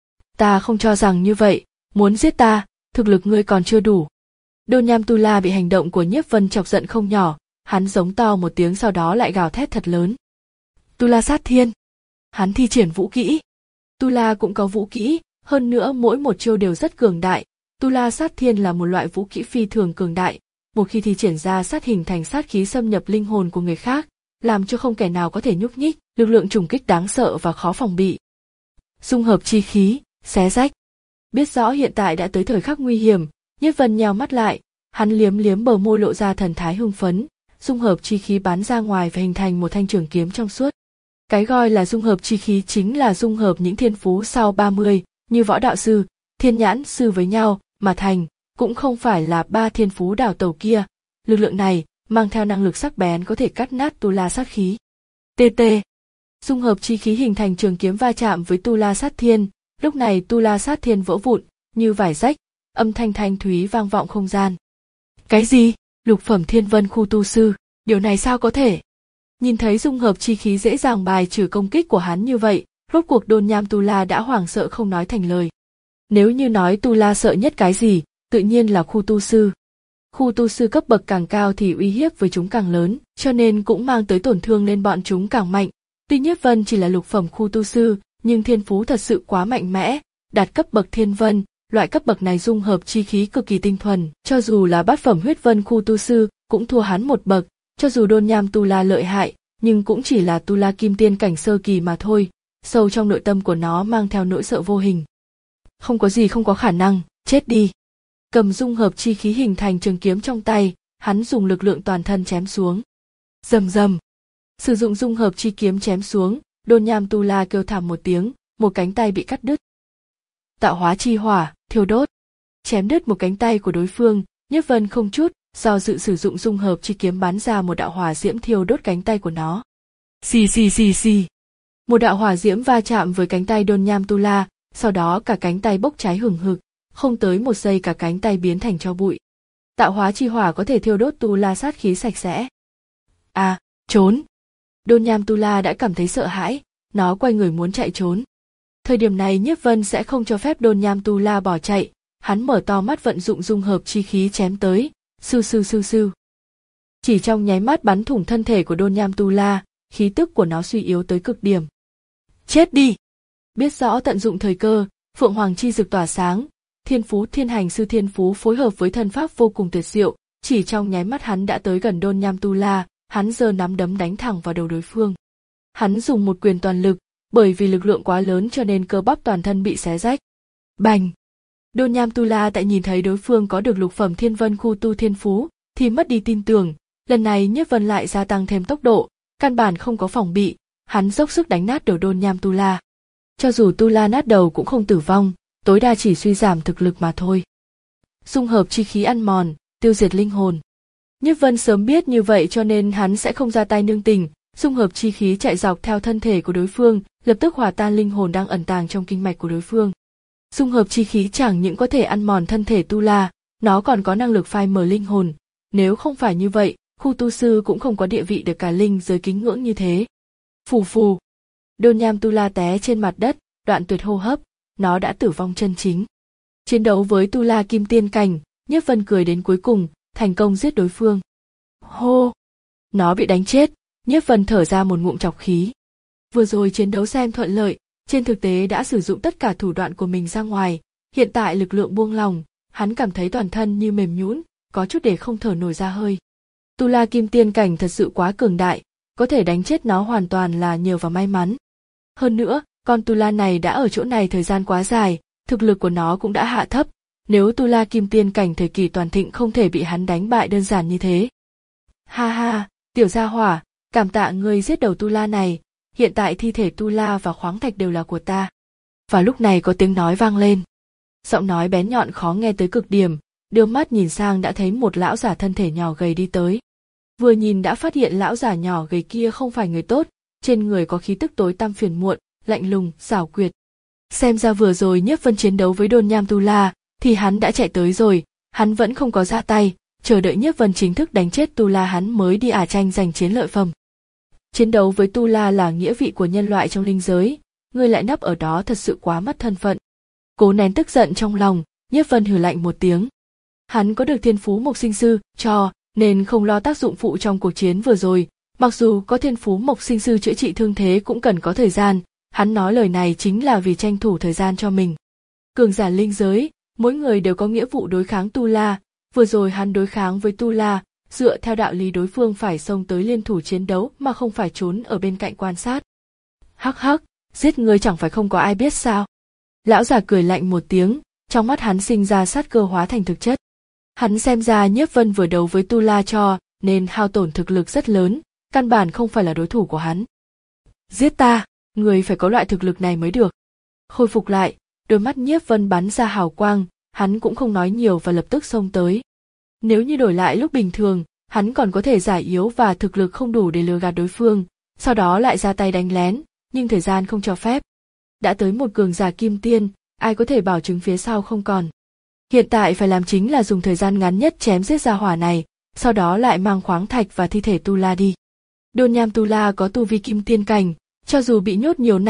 Ta không cho rằng như vậy, muốn giết ta, thực lực ngươi còn chưa đủ. Đôn Nham Tu La bị hành động của Nhiếp Vân chọc giận không nhỏ, hắn giống to một tiếng sau đó lại gào thét thật lớn. Tu La sát thiên. Hắn thi triển vũ kỹ. Tu La cũng có vũ kỹ, hơn nữa mỗi một chiêu đều rất cường đại. Tu La sát thiên là một loại vũ kỹ phi thường cường đại, một khi thi triển ra sát hình thành sát khí xâm nhập linh hồn của người khác, làm cho không kẻ nào có thể nhúc nhích, lực lượng trùng kích đáng sợ và khó phòng bị. Dung hợp chi khí, xé rách. Biết rõ hiện tại đã tới thời khắc nguy hiểm, Nhiếp Vân nheo mắt lại, hắn liếm liếm bờ môi lộ ra thần thái hưng phấn, dung hợp chi khí bắn ra ngoài và hình thành một thanh trường kiếm trong suốt. Cái gọi là dung hợp chi khí chính là dung hợp những thiên phú sau ba mươi, như võ đạo sư, thiên nhãn sư với nhau, mà thành, cũng không phải là ba thiên phú đảo tàu kia. Lực lượng này, mang theo năng lực sắc bén có thể cắt nát Tu La sát khí. tê tê. Dung hợp chi khí hình thành trường kiếm va chạm với Tu La sát thiên, lúc này Tu La sát thiên vỡ vụn, như vải rách, âm thanh thanh thúy vang vọng không gian. Cái gì? Lục phẩm thiên vân khu tu sư, điều này sao có thể? Nhìn thấy dung hợp chi khí dễ dàng bài trừ công kích của hắn như vậy, Rốt cuộc Đôn Nham Tu La đã hoảng sợ không nói thành lời. Nếu như nói Tu La sợ nhất cái gì, tự nhiên là khu tu sư. Khu tu sư cấp bậc càng cao thì uy hiếp với chúng càng lớn, cho nên cũng mang tới tổn thương lên bọn chúng càng mạnh. Tuy Nhiếp Vân chỉ là lục phẩm khu tu sư, nhưng thiên phú thật sự quá mạnh mẽ, đạt cấp bậc thiên vân, loại cấp bậc này dung hợp chi khí cực kỳ tinh thuần, cho dù là bát phẩm huyết vân khu tu sư cũng thua hắn một bậc, cho dù Đôn Nham Tu La lợi hại, nhưng cũng chỉ là Tu La kim tiên cảnh sơ kỳ mà thôi, sâu trong nội tâm của nó mang theo nỗi sợ vô hình. Không có gì không có khả năng, chết đi. Cầm dung hợp chi khí hình thành trường kiếm trong tay, hắn dùng lực lượng toàn thân chém xuống. Rầm rầm. Sử dụng dung hợp chi kiếm chém xuống, Đôn Nham Tu La kêu thảm một tiếng, một cánh tay bị cắt đứt. Tạo hóa chi hỏa, thiêu đốt. Chém đứt một cánh tay của đối phương, Nhiếp Vân không chút do dự sử dụng dung hợp chi kiếm bắn ra một đạo hỏa diễm thiêu đốt cánh tay của nó. Xì xì xì xì. Một đạo hỏa diễm va chạm với cánh tay Đôn Nham Tu La, sau đó cả cánh tay bốc cháy hừng hực, không tới một giây cả cánh tay biến thành tro bụi. Tạo hóa chi hỏa có thể thiêu đốt Tu La sát khí sạch sẽ. À, trốn. Đôn Nham Tu La đã cảm thấy sợ hãi, nó quay người muốn chạy trốn. Thời điểm này Nhiếp Vân sẽ không cho phép Đôn Nham Tu La bỏ chạy, hắn mở to mắt vận dụng dung hợp chi khí chém tới, sưu sưu sưu sưu. Chỉ trong nháy mắt bắn thủng thân thể của Đôn Nham Tu La, khí tức của nó suy yếu tới cực điểm. Chết đi! Biết rõ tận dụng thời cơ, Phượng Hoàng chi dực tỏa sáng, Thiên Phú Thiên Hành Sư Thiên Phú phối hợp với thân pháp vô cùng tuyệt diệu, chỉ trong nháy mắt hắn đã tới gần Đôn Nham Tu La, hắn giơ nắm đấm đánh thẳng vào đầu đối phương. Hắn dùng một quyền toàn lực, bởi vì lực lượng quá lớn cho nên cơ bắp toàn thân bị xé rách. Bành! Đôn Nham Tu La tại nhìn thấy đối phương có được lục phẩm thiên vân khu tu thiên phú, thì mất đi tin tưởng, lần này Nhiếp Vân lại gia tăng thêm tốc độ, căn bản không có phòng bị, hắn dốc sức đánh nát đầu Đôn Nham Tu La. Cho dù Tu La nát đầu cũng không tử vong, tối đa chỉ suy giảm thực lực mà thôi. Dung hợp chi khí ăn mòn, tiêu diệt linh hồn. Nhiếp Vân sớm biết như vậy cho nên hắn sẽ không ra tay nương tình, dung hợp chi khí chạy dọc theo thân thể của đối phương, lập tức hòa tan linh hồn đang ẩn tàng trong kinh mạch của đối phương. Dung hợp chi khí chẳng những có thể ăn mòn thân thể Tu La, nó còn có năng lực phai mờ linh hồn. Nếu không phải như vậy, khu tu sư cũng không có địa vị được cả linh giới kính ngưỡng như thế. Phù phù. Đôn Nham Tu La té trên mặt đất, đoạn tuyệt hô hấp, nó đã tử vong chân chính. Chiến đấu với Tu La kim tiên cảnh, Nhiếp Vân cười đến cuối cùng, thành công giết đối phương. Hô! Nó bị đánh chết, Nhiếp Vân thở ra một ngụm trọc khí. Vừa rồi chiến đấu xem thuận lợi, trên thực tế đã sử dụng tất cả thủ đoạn của mình ra ngoài, hiện tại lực lượng buông lỏng, hắn cảm thấy toàn thân như mềm nhũn, có chút để không thở nổi ra hơi. Tu La kim tiên cảnh thật sự quá cường đại, có thể đánh chết nó hoàn toàn là nhờ vào may mắn. Hơn nữa, con Tu La này đã ở chỗ này thời gian quá dài, thực lực của nó cũng đã hạ thấp, nếu Tu La kim tiên cảnh thời kỳ toàn thịnh không thể bị hắn đánh bại đơn giản như thế. Ha ha, tiểu gia hỏa, cảm tạ ngươi giết đầu Tu La này, hiện tại thi thể Tu La và khoáng thạch đều là của ta. Và lúc này có tiếng nói vang lên. Giọng nói bén nhọn khó nghe tới cực điểm, đưa mắt nhìn sang đã thấy một lão giả thân thể nhỏ gầy đi tới. Vừa nhìn đã phát hiện lão giả nhỏ gầy kia không phải người tốt, trên người có khí tức tối tăm phiền muộn, lạnh lùng, xảo quyệt. Xem ra vừa rồi Nhiếp Vân chiến đấu với Đôn Nham Tu La, thì hắn đã chạy tới rồi, hắn vẫn không có ra tay, chờ đợi Nhiếp Vân chính thức đánh chết Tu La hắn mới đi ả tranh giành chiến lợi phẩm. Chiến đấu với Tu La là nghĩa vị của nhân loại trong linh giới, ngươi lại nấp ở đó thật sự quá mất thân phận. Cố nén tức giận trong lòng, Nhiếp Vân hừ lạnh một tiếng. Hắn có được thiên phú mộc sinh sư cho, nên không lo tác dụng phụ trong cuộc chiến vừa rồi, mặc dù có thiên phú mộc sinh sư chữa trị thương thế cũng cần có thời gian, hắn nói lời này chính là vì tranh thủ thời gian cho mình. Cường giả linh giới, mỗi người đều có nghĩa vụ đối kháng Tu La, vừa rồi hắn đối kháng với Tu La, dựa theo đạo lý đối phương phải xông tới liên thủ chiến đấu mà không phải trốn ở bên cạnh quan sát. Hắc hắc, giết ngươi chẳng phải không có ai biết sao? Lão già cười lạnh một tiếng, trong mắt hắn sinh ra sát cơ hóa thành thực chất. Hắn xem ra Nhiếp Vân vừa đấu với Tu La cho, nên hao tổn thực lực rất lớn, căn bản không phải là đối thủ của hắn. Giết ta, người phải có loại thực lực này mới được. Khôi phục lại, đôi mắt Nhiếp Vân bắn ra hào quang, hắn cũng không nói nhiều và lập tức xông tới. Nếu như đổi lại lúc bình thường, hắn còn có thể giải yếu và thực lực không đủ để lừa gạt đối phương, sau đó lại ra tay đánh lén, nhưng thời gian không cho phép. Đã tới một cường giả kim tiên, ai có thể bảo chứng phía sau không còn. Hiện tại phải làm chính là dùng thời gian ngắn nhất chém giết gia hỏa này, sau đó lại mang khoáng thạch và thi thể Tu La đi. Đôn Nham Tu La có tu vi kim tiên cảnh, cho dù bị nhốt nhiều năm,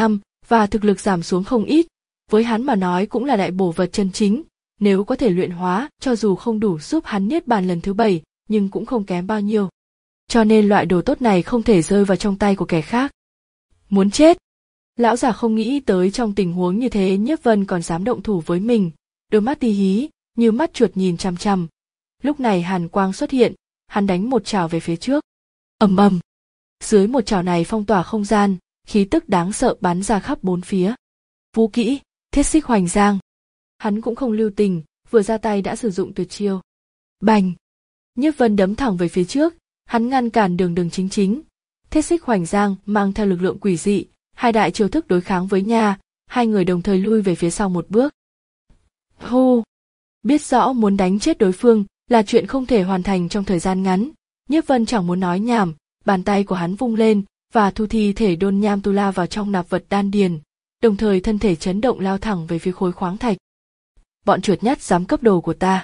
và thực lực giảm xuống không ít, với hắn mà nói cũng là đại bổ vật chân chính, nếu có thể luyện hóa, cho dù không đủ giúp hắn niết bàn lần thứ bảy, nhưng cũng không kém bao nhiêu. Cho nên loại đồ tốt này không thể rơi vào trong tay của kẻ khác. Muốn chết! Lão già không nghĩ tới trong tình huống như thế Nhiếp Vân còn dám động thủ với mình, đôi mắt tí hí, như mắt chuột nhìn chằm chằm. Lúc này hàn quang xuất hiện, hắn đánh một chảo về phía trước. Ầm ầm! Dưới một chảo này phong tỏa không gian, khí tức đáng sợ bắn ra khắp bốn phía. Vũ kỹ, thiết xích hoành giang. Hắn cũng không lưu tình, vừa ra tay đã sử dụng tuyệt chiêu. Bành! Nhiếp Vân đấm thẳng về phía trước, hắn ngăn cản đường đường chính chính. Thiết xích hoành giang mang theo lực lượng quỷ dị, hai đại chiêu thức đối kháng với nha, hai người đồng thời lui về phía sau một bước. Hô! Biết rõ muốn đánh chết đối phương là chuyện không thể hoàn thành trong thời gian ngắn, Nhiếp Vân chẳng muốn nói nhảm, bàn tay của hắn vung lên và thu thi thể đôn nham tu la vào trong nạp vật đan điền, đồng thời thân thể chấn động lao thẳng về phía khối khoáng thạch. Bọn chuột nhắt dám cướp đồ của ta.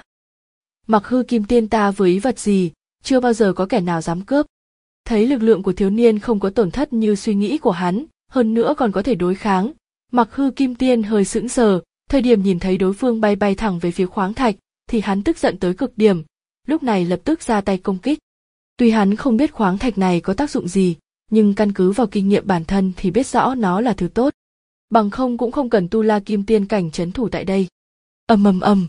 Mặc hư kim tiên ta với vật gì, chưa bao giờ có kẻ nào dám cướp. Thấy lực lượng của thiếu niên không có tổn thất như suy nghĩ của hắn, hơn nữa còn có thể đối kháng, Mặc hư kim tiên hơi sững sờ, thời điểm nhìn thấy đối phương bay bay thẳng về phía khoáng thạch, thì hắn tức giận tới cực điểm, lúc này lập tức ra tay công kích. Tuy hắn không biết khoáng thạch này có tác dụng gì, nhưng căn cứ vào kinh nghiệm bản thân thì biết rõ nó là thứ tốt. Bằng không cũng không cần tu la kim tiên cảnh trấn thủ tại đây. Ầm ầm ầm.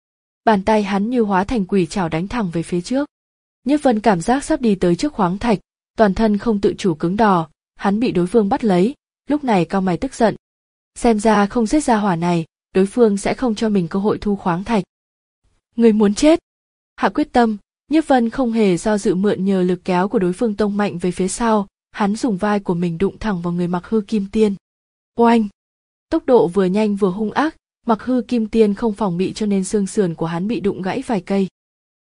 Bàn tay hắn như hóa thành quỷ trảo đánh thẳng về phía trước. Nhiếp Vân cảm giác sắp đi tới trước khoáng thạch, toàn thân không tự chủ cứng đò, hắn bị đối phương bắt lấy, lúc này cau mày tức giận. Xem ra không giết ra hỏa này, đối phương sẽ không cho mình cơ hội thu khoáng thạch. Người muốn chết. Hạ quyết tâm, Nhiếp Vân không hề do dự mượn nhờ lực kéo của đối phương tông mạnh về phía sau, hắn dùng vai của mình đụng thẳng vào người Mặc hư kim tiên. Oanh! Tốc độ vừa nhanh vừa hung ác, Mặc hư kim tiên không phòng bị cho nên xương sườn của hắn bị đụng gãy vài cây.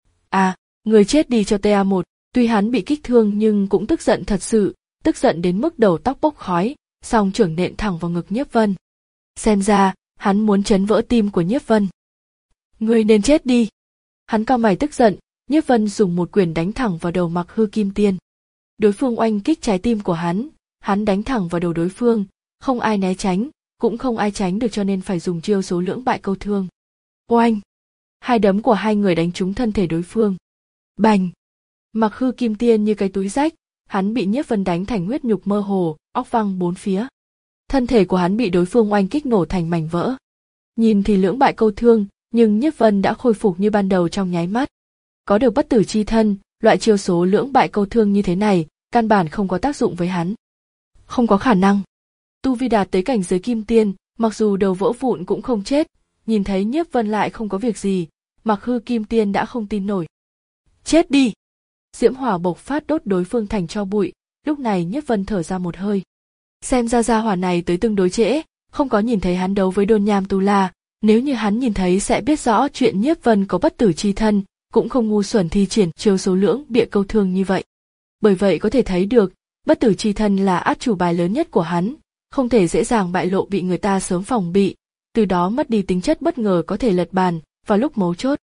À, người chết đi cho T A một, tuy hắn bị kích thương nhưng cũng tức giận thật sự, tức giận đến mức đầu tóc bốc khói, song trưởng nện thẳng vào ngực Nhiếp Vân. Xem ra, hắn muốn chấn vỡ tim của Nhiếp Vân. Người nên chết đi. Hắn cau mày tức giận, Nhiếp Vân dùng một quyền đánh thẳng vào đầu Mặc hư kim tiên. Đối phương oanh kích trái tim của hắn, hắn đánh thẳng vào đầu đối phương, không ai né tránh, cũng không ai tránh được cho nên phải dùng chiêu số lưỡng bại câu thương. Oanh! Hai đấm của hai người đánh trúng thân thể đối phương. Bành! Mặc hư kim tiên như cái túi rách, hắn bị Nhiếp Vân đánh thành huyết nhục mơ hồ, óc văng bốn phía. Thân thể của hắn bị đối phương oanh kích nổ thành mảnh vỡ. Nhìn thì lưỡng bại câu thương, nhưng Nhiếp Vân đã khôi phục như ban đầu trong nháy mắt. Có được bất tử chi thân, loại chiêu số lưỡng bại câu thương như thế này, căn bản không có tác dụng với hắn. Không có khả năng. Tu vi đạt tới cảnh giới kim tiên, mặc dù đầu vỡ vụn cũng không chết, nhìn thấy Nhiếp Vân lại không có việc gì, Mặc hư kim tiên đã không tin nổi. Chết đi! Diễm hỏa bộc phát đốt đối phương thành tro bụi, lúc này Nhiếp Vân thở ra một hơi. Xem ra gia hỏa này tới tương đối trễ, không có nhìn thấy hắn đấu với đôn nham tu la, nếu như hắn nhìn thấy sẽ biết rõ chuyện Nhiếp Vân có bất tử chi thân, cũng không ngu xuẩn thi triển chiêu số lưỡng bịa câu thương như vậy. Bởi vậy có thể thấy được, bất tử chi thân là át chủ bài lớn nhất của hắn, không thể dễ dàng bại lộ bị người ta sớm phòng bị, từ đó mất đi tính chất bất ngờ có thể lật bàn vào lúc mấu chốt.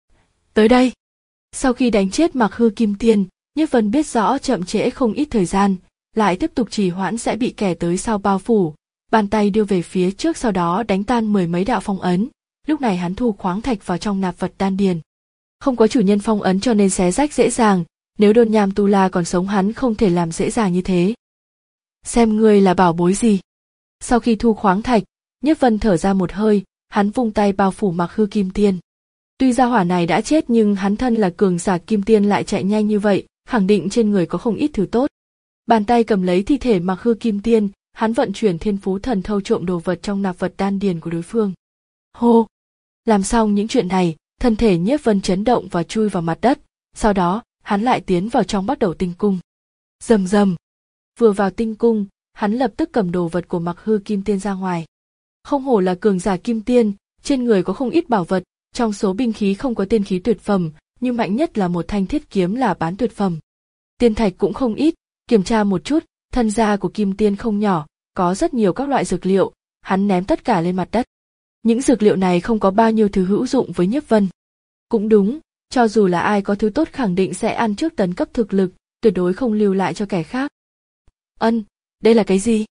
Tới đây, sau khi đánh chết Mặc hư kim tiên, Nhiếp Vân biết rõ chậm trễ không ít thời gian, lại tiếp tục trì hoãn sẽ bị kẻ tới sau bao phủ, bàn tay đưa về phía trước sau đó đánh tan mười mấy đạo phong ấn, lúc này hắn thu khoáng thạch vào trong nạp vật đan điền. Không có chủ nhân phong ấn cho nên xé rách dễ dàng, nếu đôn nham tu la còn sống hắn không thể làm dễ dàng như thế. Xem ngươi là bảo bối gì. Sau khi thu khoáng thạch, Nhiếp Vân thở ra một hơi, hắn vung tay bao phủ Mặc hư kim tiên. Tuy gia hỏa này đã chết nhưng hắn thân là cường giả kim tiên lại chạy nhanh như vậy, khẳng định trên người có không ít thứ tốt. Bàn tay cầm lấy thi thể Mặc hư kim tiên, hắn vận chuyển thiên phú thần thâu trộm đồ vật trong nạp vật đan điền của đối phương. Hô! Làm xong những chuyện này, thân thể Nhiếp Vân chấn động và chui vào mặt đất, sau đó, hắn lại tiến vào trong bắt đầu tinh cung. Rầm rầm! Vừa vào tinh cung, hắn lập tức cầm đồ vật của Mặc hư kim tiên ra ngoài. Không hổ là cường giả kim tiên, trên người có không ít bảo vật, trong số binh khí không có tiên khí tuyệt phẩm, nhưng mạnh nhất là một thanh thiết kiếm là bán tuyệt phẩm. Tiên thạch cũng không ít, kiểm tra một chút, thân da của kim tiên không nhỏ, có rất nhiều các loại dược liệu, hắn ném tất cả lên mặt đất. Những dược liệu này không có bao nhiêu thứ hữu dụng với Nhiếp Vân. Cũng đúng, cho dù là ai có thứ tốt khẳng định sẽ ăn trước tấn cấp thực lực, tuyệt đối không lưu lại cho kẻ khác. Ân, đây là cái gì?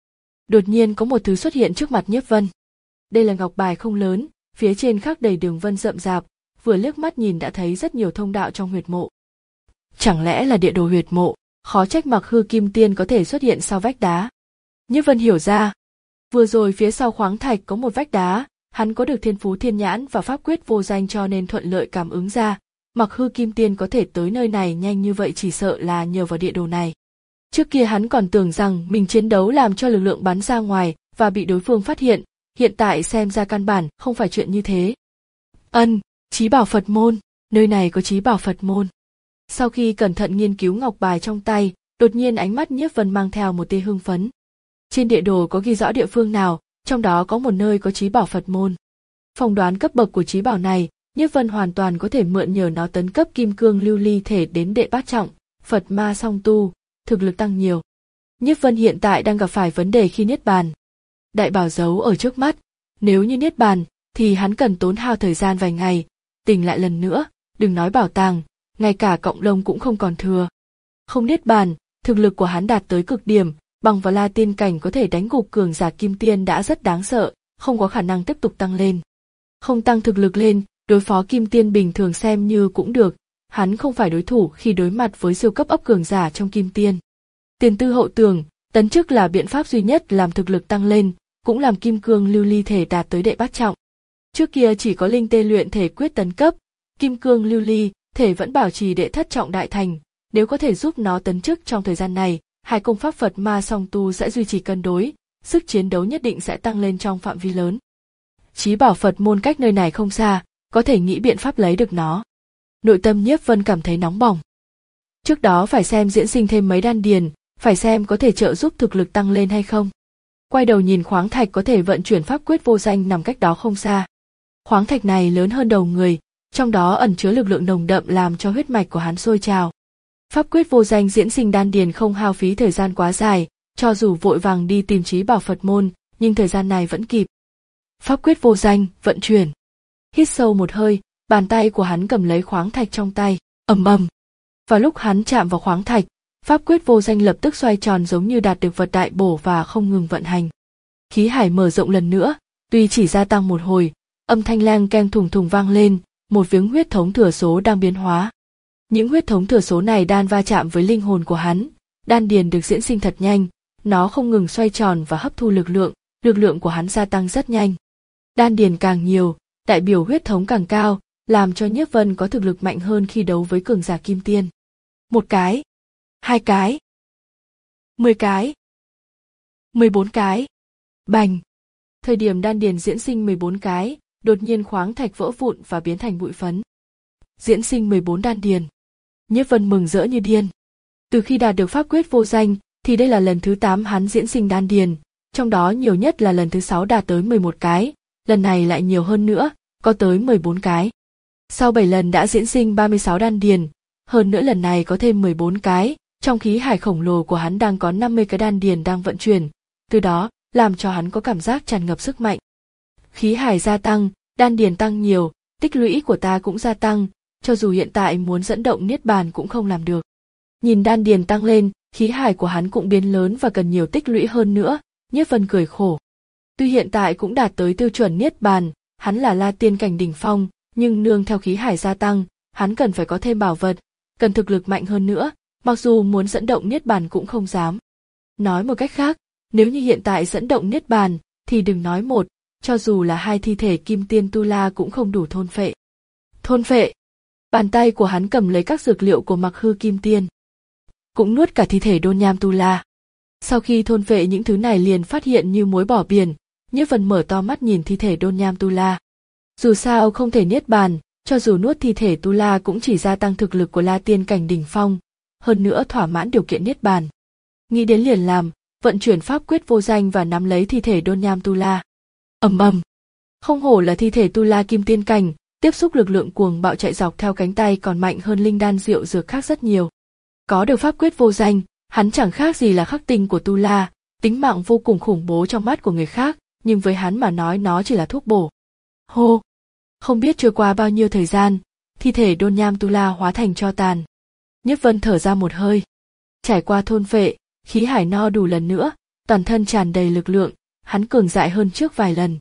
Đột nhiên có một thứ xuất hiện trước mặt Nhiếp Vân. Đây là ngọc bài không lớn, phía trên khắc đầy đường vân rậm rạp, vừa liếc mắt nhìn đã thấy rất nhiều thông đạo trong huyệt mộ. Chẳng lẽ là địa đồ huyệt mộ, khó trách Mặc Hư Kim Tiên có thể xuất hiện sau vách đá. Nhiếp Vân hiểu ra, vừa rồi phía sau khoáng thạch có một vách đá, hắn có được thiên phú thiên nhãn và pháp quyết vô danh cho nên thuận lợi cảm ứng ra, Mặc Hư Kim Tiên có thể tới nơi này nhanh như vậy chỉ sợ là nhờ vào địa đồ này. Trước kia hắn còn tưởng rằng mình chiến đấu làm cho lực lượng bắn ra ngoài và bị đối phương phát hiện, hiện tại xem ra căn bản không phải chuyện như thế. Ân, Chí Bảo Phật môn, nơi này có Chí Bảo Phật môn. Sau khi cẩn thận nghiên cứu ngọc bài trong tay, đột nhiên ánh mắt Nhiếp Vân mang theo một tia hưng phấn. Trên địa đồ có ghi rõ địa phương nào, trong đó có một nơi có Chí Bảo Phật môn. Phỏng đoán cấp bậc của Chí Bảo này, Nhiếp Vân hoàn toàn có thể mượn nhờ nó tấn cấp kim cương lưu ly thể đến đệ bát trọng, Phật ma song tu, thực lực tăng nhiều. Nhiếp Vân hiện tại đang gặp phải vấn đề khi niết bàn. Đại bảo giấu ở trước mắt, nếu như niết bàn, thì hắn cần tốn hao thời gian vài ngày, tỉnh lại lần nữa, đừng nói bảo tàng, ngay cả cọng lông cũng không còn thừa. Không niết bàn, thực lực của hắn đạt tới cực điểm, bằng vào La Tiên cảnh có thể đánh gục cường giả kim tiên đã rất đáng sợ, không có khả năng tiếp tục tăng lên. Không tăng thực lực lên, đối phó kim tiên bình thường xem như cũng được, hắn không phải đối thủ khi đối mặt với siêu cấp ấp cường giả trong kim tiên. Tiền tư hậu tường, tấn chức là biện pháp duy nhất làm thực lực tăng lên, cũng làm kim cương lưu ly thể đạt tới đệ bát trọng. Trước kia chỉ có linh tê luyện thể quyết tấn cấp, kim cương lưu ly thể vẫn bảo trì đệ thất trọng đại thành, nếu có thể giúp nó tấn chức trong thời gian này, hai công pháp Phật ma song tu sẽ duy trì cân đối, sức chiến đấu nhất định sẽ tăng lên trong phạm vi lớn. Chí Bảo Phật môn cách nơi này không xa, có thể nghĩ biện pháp lấy được nó. Nội tâm Nhiếp Vân cảm thấy nóng bỏng. Trước đó phải xem diễn sinh thêm mấy đan điền, phải xem có thể trợ giúp thực lực tăng lên hay không. Quay đầu nhìn khoáng thạch có thể vận chuyển pháp quyết vô danh nằm cách đó không xa. Khoáng thạch này lớn hơn đầu người, trong đó ẩn chứa lực lượng nồng đậm làm cho huyết mạch của hắn sôi trào. Pháp quyết vô danh diễn sinh đan điền không hao phí thời gian quá dài, cho dù vội vàng đi tìm Chí Bảo Phật môn, nhưng thời gian này vẫn kịp. Pháp quyết vô danh, vận chuyển. Hít sâu một hơi, bàn tay của hắn cầm lấy khoáng thạch trong tay, ầm ầm. Vào lúc hắn chạm vào khoáng thạch, pháp quyết vô danh lập tức xoay tròn giống như đạt được vật đại bổ và không ngừng vận hành. Khí hải mở rộng lần nữa, tuy chỉ gia tăng một hồi, âm thanh leng keng thùng thùng vang lên, một viếng huyết thống thừa số đang biến hóa. Những huyết thống thừa số này đan va chạm với linh hồn của hắn, đan điền được diễn sinh thật nhanh, nó không ngừng xoay tròn và hấp thu lực lượng, lực lượng của hắn gia tăng rất nhanh. Đan điền càng nhiều, đại biểu huyết thống càng cao, làm cho Nhiếp Vân có thực lực mạnh hơn khi đấu với cường giả kim tiên. Một cái, hai cái, mười cái, mười bốn cái, bành. Thời điểm đan điền diễn sinh mười bốn cái, đột nhiên khoáng thạch vỡ vụn và biến thành bụi phấn. Diễn sinh mười bốn đan điền. Nhiếp Vân mừng rỡ như điên. Từ khi đạt được pháp quyết vô danh, thì đây là lần thứ tám hắn diễn sinh đan điền, trong đó nhiều nhất là lần thứ sáu đạt tới mười một cái, lần này lại nhiều hơn nữa, có tới mười bốn cái. Sau bảy lần đã diễn sinh ba mươi sáu đan điền, hơn nữa lần này có thêm mười bốn cái, trong khí hải khổng lồ của hắn đang có năm mươi cái đan điền đang vận chuyển, từ đó làm cho hắn có cảm giác tràn ngập sức mạnh. Khí hải gia tăng, đan điền tăng nhiều, tích lũy của ta cũng gia tăng, cho dù hiện tại muốn dẫn động niết bàn cũng không làm được. Nhìn đan điền tăng lên, khí hải của hắn cũng biến lớn và cần nhiều tích lũy hơn nữa, Nhiếp Vân cười khổ. Tuy hiện tại cũng đạt tới tiêu chuẩn niết bàn, hắn là La Tiên cảnh đỉnh phong, nhưng nương theo khí hải gia tăng, hắn cần phải có thêm bảo vật, cần thực lực mạnh hơn nữa, mặc dù muốn dẫn động niết bàn cũng không dám. Nói một cách khác, nếu như hiện tại dẫn động niết bàn, thì đừng nói một, cho dù là hai thi thể kim tiên tu la cũng không đủ thôn phệ. Thôn phệ. Bàn tay của hắn cầm lấy các dược liệu của Mặc Hư Kim Tiên, cũng nuốt cả thi thể Đôn Nham tu la. Sau khi thôn phệ những thứ này liền phát hiện như muối bỏ biển, Nhiếp Vân mở to mắt nhìn thi thể Đôn Nham tu la. Dù sao không thể niết bàn, cho dù nuốt thi thể tu la cũng chỉ gia tăng thực lực của La Tiên cảnh đỉnh phong, hơn nữa thỏa mãn điều kiện niết bàn. Nghĩ đến liền làm, vận chuyển pháp quyết vô danh và nắm lấy thi thể Đôn Nham tu la. Ầm ầm. Không hổ là thi thể tu la kim tiên cảnh, tiếp xúc lực lượng cuồng bạo chạy dọc theo cánh tay còn mạnh hơn linh đan rượu dược khác rất nhiều. Có được pháp quyết vô danh, hắn chẳng khác gì là khắc tinh của tu la, tính mạng vô cùng khủng bố trong mắt của người khác, nhưng với hắn mà nói nó chỉ là thuốc bổ. Hô! Không biết trôi qua bao nhiêu thời gian, thi thể Đôn Nham tu la hóa thành tro tàn. Nhiếp Vân thở ra một hơi. Trải qua thôn phệ, khí hải no đủ lần nữa, toàn thân tràn đầy lực lượng, hắn cường đại hơn trước vài lần.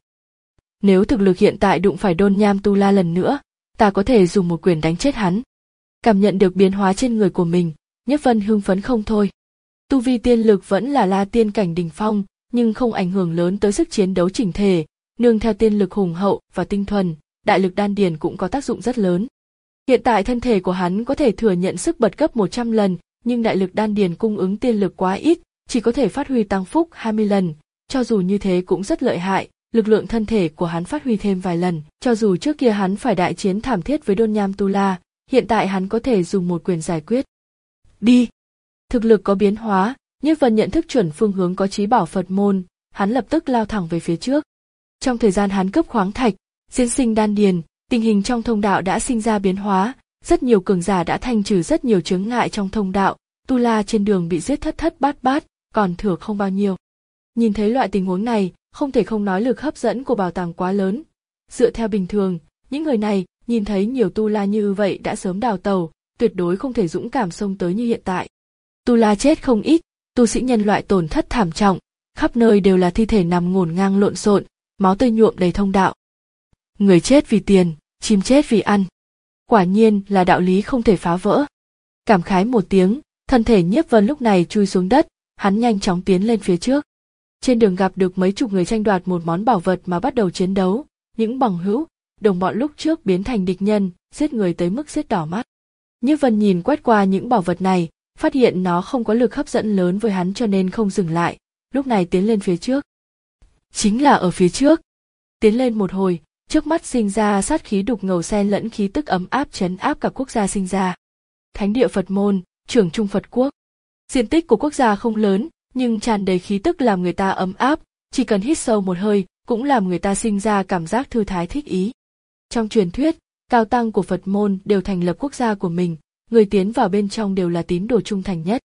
Nếu thực lực hiện tại đụng phải Đôn Nham Tu La lần nữa, ta có thể dùng một quyền đánh chết hắn. Cảm nhận được biến hóa trên người của mình, Nhiếp Vân hưng phấn không thôi. Tu vi tiên lực vẫn là La tiên cảnh đỉnh phong, nhưng không ảnh hưởng lớn tới sức chiến đấu chỉnh thể, nương theo tiên lực hùng hậu và tinh thuần, đại lực đan điền cũng có tác dụng rất lớn. Hiện tại thân thể của hắn có thể thừa nhận sức bật gấp một trăm lần, nhưng đại lực đan điền cung ứng tiên lực quá ít, chỉ có thể phát huy tăng phúc hai mươi lần, cho dù như thế cũng rất lợi hại, lực lượng thân thể của hắn phát huy thêm vài lần, cho dù trước kia hắn phải đại chiến thảm thiết với Đôn Nham Tu La, hiện tại hắn có thể dùng một quyền giải quyết. Đi! Thực lực có biến hóa, Nhiếp Vân nhận thức chuẩn phương hướng có chí bảo Phật môn, hắn lập tức lao thẳng về phía trước. Trong thời gian hắn cướp khoáng thạch, diễn sinh đan điền, tình hình trong thông đạo đã sinh ra biến hóa, rất nhiều cường giả đã thanh trừ rất nhiều chướng ngại trong thông đạo, Tu La trên đường bị giết thất thất bát bát, còn thừa không bao nhiêu. Nhìn thấy loại tình huống này, không thể không nói lực hấp dẫn của bảo tàng quá lớn. Dựa theo bình thường, những người này nhìn thấy nhiều Tu La như vậy đã sớm đào tẩu, tuyệt đối không thể dũng cảm xông tới như hiện tại. Tu La chết không ít, tu sĩ nhân loại tổn thất thảm trọng, khắp nơi đều là thi thể nằm ngổn ngang lộn xộn, máu tươi nhuộm đầy thông đạo. Người chết vì tiền, chim chết vì ăn. Quả nhiên là đạo lý không thể phá vỡ. Cảm khái một tiếng, thân thể Nhiếp Vân lúc này chui xuống đất, hắn nhanh chóng tiến lên phía trước. Trên đường gặp được mấy chục người tranh đoạt một món bảo vật mà bắt đầu chiến đấu, những bằng hữu, đồng bọn lúc trước biến thành địch nhân, giết người tới mức giết đỏ mắt. Nhiếp Vân nhìn quét qua những bảo vật này, phát hiện nó không có lực hấp dẫn lớn với hắn cho nên không dừng lại, lúc này tiến lên phía trước. Chính là ở phía trước. Tiến lên một hồi, trước mắt sinh ra sát khí đục ngầu xen lẫn khí tức ấm áp trấn áp cả quốc gia sinh ra. Thánh địa Phật môn, trưởng trung Phật quốc. Diện tích của quốc gia không lớn, nhưng tràn đầy khí tức làm người ta ấm áp, chỉ cần hít sâu một hơi, cũng làm người ta sinh ra cảm giác thư thái thích ý. Trong truyền thuyết, cao tăng của Phật môn đều thành lập quốc gia của mình, người tiến vào bên trong đều là tín đồ trung thành nhất.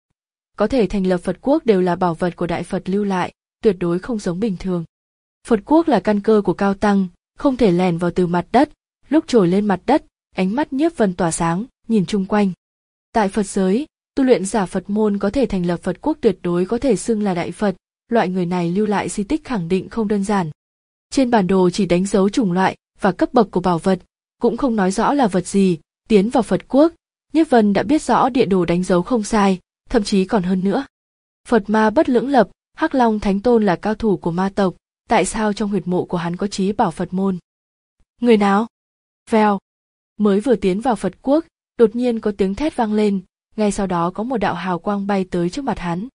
Có thể thành lập Phật quốc đều là bảo vật của Đại Phật lưu lại, tuyệt đối không giống bình thường. Phật quốc là căn cơ của cao tăng, không thể lèn vào từ mặt đất, lúc trồi lên mặt đất, ánh mắt Nhiếp Vân tỏa sáng, nhìn chung quanh. Tại Phật giới, tu luyện giả Phật môn có thể thành lập Phật quốc tuyệt đối có thể xưng là Đại Phật, loại người này lưu lại di tích khẳng định không đơn giản. Trên bản đồ chỉ đánh dấu chủng loại và cấp bậc của bảo vật, cũng không nói rõ là vật gì, tiến vào Phật quốc, Nhiếp Vân đã biết rõ địa đồ đánh dấu không sai, thậm chí còn hơn nữa. Phật ma bất lưỡng lập, Hắc Long Thánh Tôn là cao thủ của ma tộc, tại sao trong huyệt mộ của hắn có chí bảo Phật môn? Người nào? Vèo. Mới vừa tiến vào Phật quốc, đột nhiên có tiếng thét vang lên, ngay sau đó có một đạo hào quang bay tới trước mặt hắn.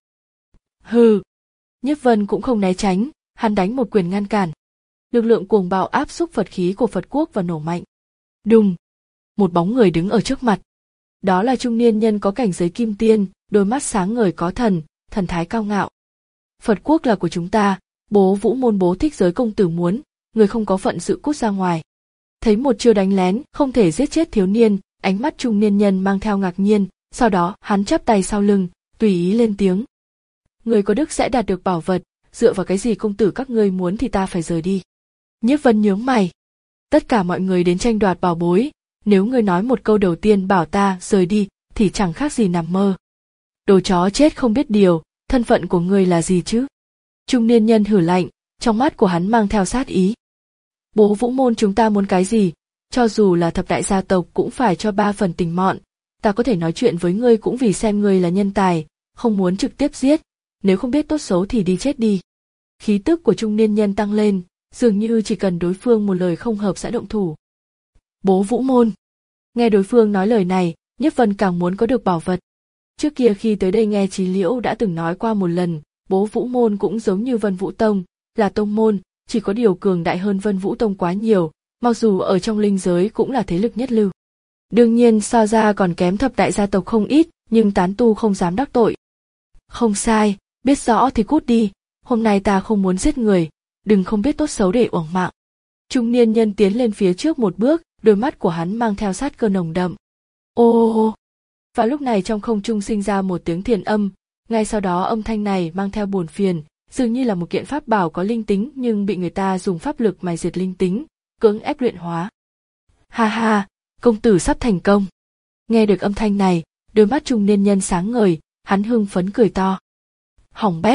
Hừ. Nhiếp Vân cũng không né tránh, hắn đánh một quyền ngăn cản. Lực lượng cuồng bạo áp xúc Phật khí của Phật quốc và nổ mạnh. Đùng. Một bóng người đứng ở trước mặt. Đó là trung niên nhân có cảnh giới kim tiên, đôi mắt sáng ngời có thần, thần thái cao ngạo. Phật quốc là của chúng ta, bố Vũ Môn bố Thích Giới công tử muốn, người không có phận sự cút ra ngoài. Thấy một chiêu đánh lén, không thể giết chết thiếu niên, ánh mắt trung niên nhân mang theo ngạc nhiên, sau đó hắn chắp tay sau lưng, tùy ý lên tiếng. Người có đức sẽ đạt được bảo vật, dựa vào cái gì công tử các ngươi muốn thì ta phải rời đi. Nhiếp Vân nhướng mày. Tất cả mọi người đến tranh đoạt bảo bối, nếu ngươi nói một câu đầu tiên bảo ta rời đi, thì chẳng khác gì nằm mơ. Đồ chó chết không biết điều, thân phận của ngươi là gì chứ? Trung niên nhân hử lạnh, trong mắt của hắn mang theo sát ý. Bố Vũ Môn chúng ta muốn cái gì, cho dù là thập đại gia tộc cũng phải cho ba phần tình mọn, ta có thể nói chuyện với ngươi cũng vì xem ngươi là nhân tài, không muốn trực tiếp giết, nếu không biết tốt xấu thì đi chết đi. Khí tức của trung niên nhân tăng lên, dường như chỉ cần đối phương một lời không hợp sẽ động thủ. Bố Vũ Môn. Nghe đối phương nói lời này, Nhiếp Vân càng muốn có được bảo vật. Trước kia khi tới đây nghe Chí Liễu đã từng nói qua một lần, bố Vũ Môn cũng giống như Vân Vũ Tông, là tông môn, chỉ có điều cường đại hơn Vân Vũ Tông quá nhiều, mặc dù ở trong linh giới cũng là thế lực nhất lưu. Đương nhiên so ra còn kém thập đại gia tộc không ít, nhưng tán tu không dám đắc tội. Không sai, biết rõ thì cút đi, hôm nay ta không muốn giết người, đừng không biết tốt xấu để uổng mạng. Trung niên nhân tiến lên phía trước một bước, đôi mắt của hắn mang theo sát cơ nồng đậm. Ô ô ô. Và lúc này trong không trung sinh ra một tiếng thiền âm, ngay sau đó âm thanh này mang theo buồn phiền, dường như là một kiện pháp bảo có linh tính nhưng bị người ta dùng pháp lực mài diệt linh tính, cưỡng ép luyện hóa. Ha ha, công tử sắp thành công. Nghe được âm thanh này, đôi mắt trung niên nhân sáng ngời, hắn hưng phấn cười to. Hỏng bét,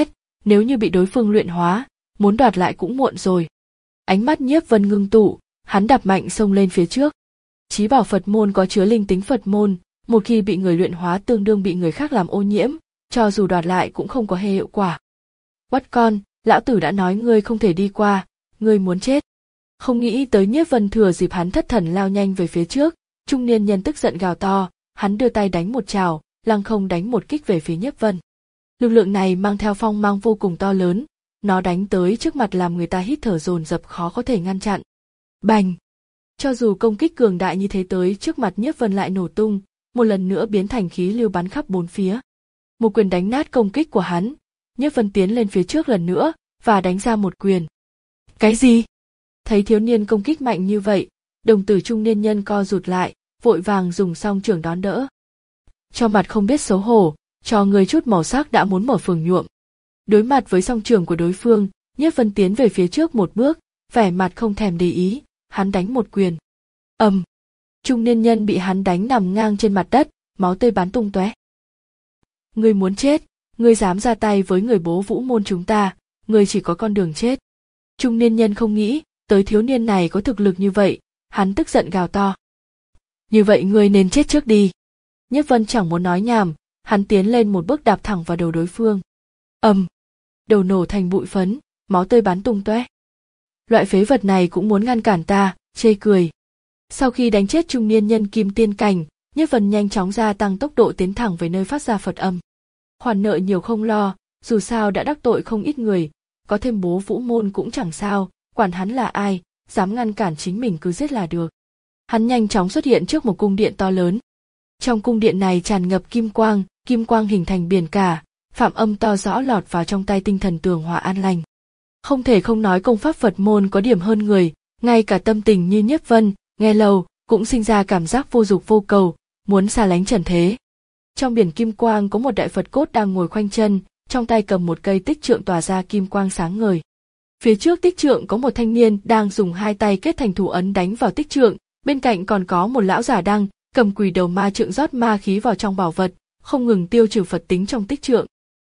Nếu như bị đối phương luyện hóa, muốn đoạt lại cũng muộn rồi. Ánh mắt Nhiếp Vân ngưng tụ, hắn đạp mạnh xông lên phía trước. Chí bảo Phật môn có chứa linh tính Phật môn, một khi bị người luyện hóa tương đương bị người khác làm ô nhiễm, cho dù đoạt lại cũng không có hề hiệu quả. Quắt con, lão tử đã nói ngươi không thể đi qua, ngươi muốn chết. Không nghĩ tới Nhiếp Vân thừa dịp hắn thất thần lao nhanh về phía trước, trung niên nhân tức giận gào to, hắn đưa tay đánh một trào, lăng không đánh một kích về phía Nhiếp Vân. Lực lượng này mang theo phong mang vô cùng to lớn, nó đánh tới trước mặt làm người ta hít thở dồn dập khó có thể ngăn chặn. Bành! Cho dù công kích cường đại như thế tới trước mặt Nhiếp Vân lại nổ tung, một lần nữa biến thành khí lưu bắn khắp bốn phía. Một quyền đánh nát công kích của hắn, Nhiếp Vân tiến lên phía trước lần nữa và đánh ra một quyền. Cái gì? Thấy thiếu niên công kích mạnh như vậy, đồng tử trung niên nhân co rụt lại, vội vàng dùng song trưởng đón đỡ. Cho mặt không biết xấu hổ, cho người chút màu sắc đã muốn mở phường nhuộm. Đối mặt với song trưởng của đối phương, Nhiếp Vân tiến về phía trước một bước, vẻ mặt không thèm để ý, hắn đánh một quyền. Ầm! Trung niên nhân bị hắn đánh nằm ngang trên mặt đất, máu tươi bắn tung tóe. Ngươi muốn chết, ngươi dám ra tay với người bố vũ môn chúng ta, ngươi chỉ có con đường chết. Trung niên nhân không nghĩ tới thiếu niên này có thực lực như vậy, hắn tức giận gào to. Như vậy ngươi nên chết trước đi. Nhiếp Vân chẳng muốn nói nhảm, hắn tiến lên một bước đạp thẳng vào đầu đối phương. Ầm! Đầu nổ thành bụi phấn, máu tươi bắn tung tóe. Loại phế vật này cũng muốn ngăn cản ta, chê cười. Sau khi đánh chết trung niên nhân kim tiên cảnh, Nhiếp Vân nhanh chóng gia tăng tốc độ tiến thẳng về nơi phát ra Phật âm. Khoản nợ nhiều không lo, dù sao đã đắc tội không ít người, có thêm bố vũ môn cũng chẳng sao, quản hắn là ai, dám ngăn cản chính mình cứ giết là được. Hắn nhanh chóng xuất hiện trước một cung điện to lớn. Trong cung điện này tràn ngập kim quang, kim quang hình thành biển cả, phạm âm to rõ lọt vào trong tay tinh thần tường hòa an lành. Không thể không nói công pháp Phật môn có điểm hơn người, ngay cả tâm tình như Nhiếp Vân, nghe lâu, cũng sinh ra cảm giác vô dục vô cầu, muốn xa lánh trần thế. Trong biển kim quang có một đại Phật cốt đang ngồi khoanh chân, trong tay cầm một cây tích trượng tỏa ra kim quang sáng ngời. Phía trước tích trượng có một thanh niên đang dùng hai tay kết thành thủ ấn đánh vào tích trượng, bên cạnh còn có một lão giả đang cầm quỷ đầu ma trượng rót ma khí vào trong bảo vật, không ngừng tiêu trừ Phật tính trong tích trượng.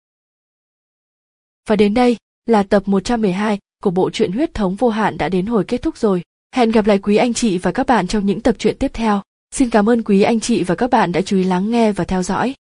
Và đến đây là tập một trăm mười hai của bộ truyện Huyết thống vô hạn đã đến hồi kết thúc rồi. Hẹn gặp lại quý anh chị và các bạn trong những tập truyện tiếp theo. Xin cảm ơn quý anh chị và các bạn đã chú ý lắng nghe và theo dõi.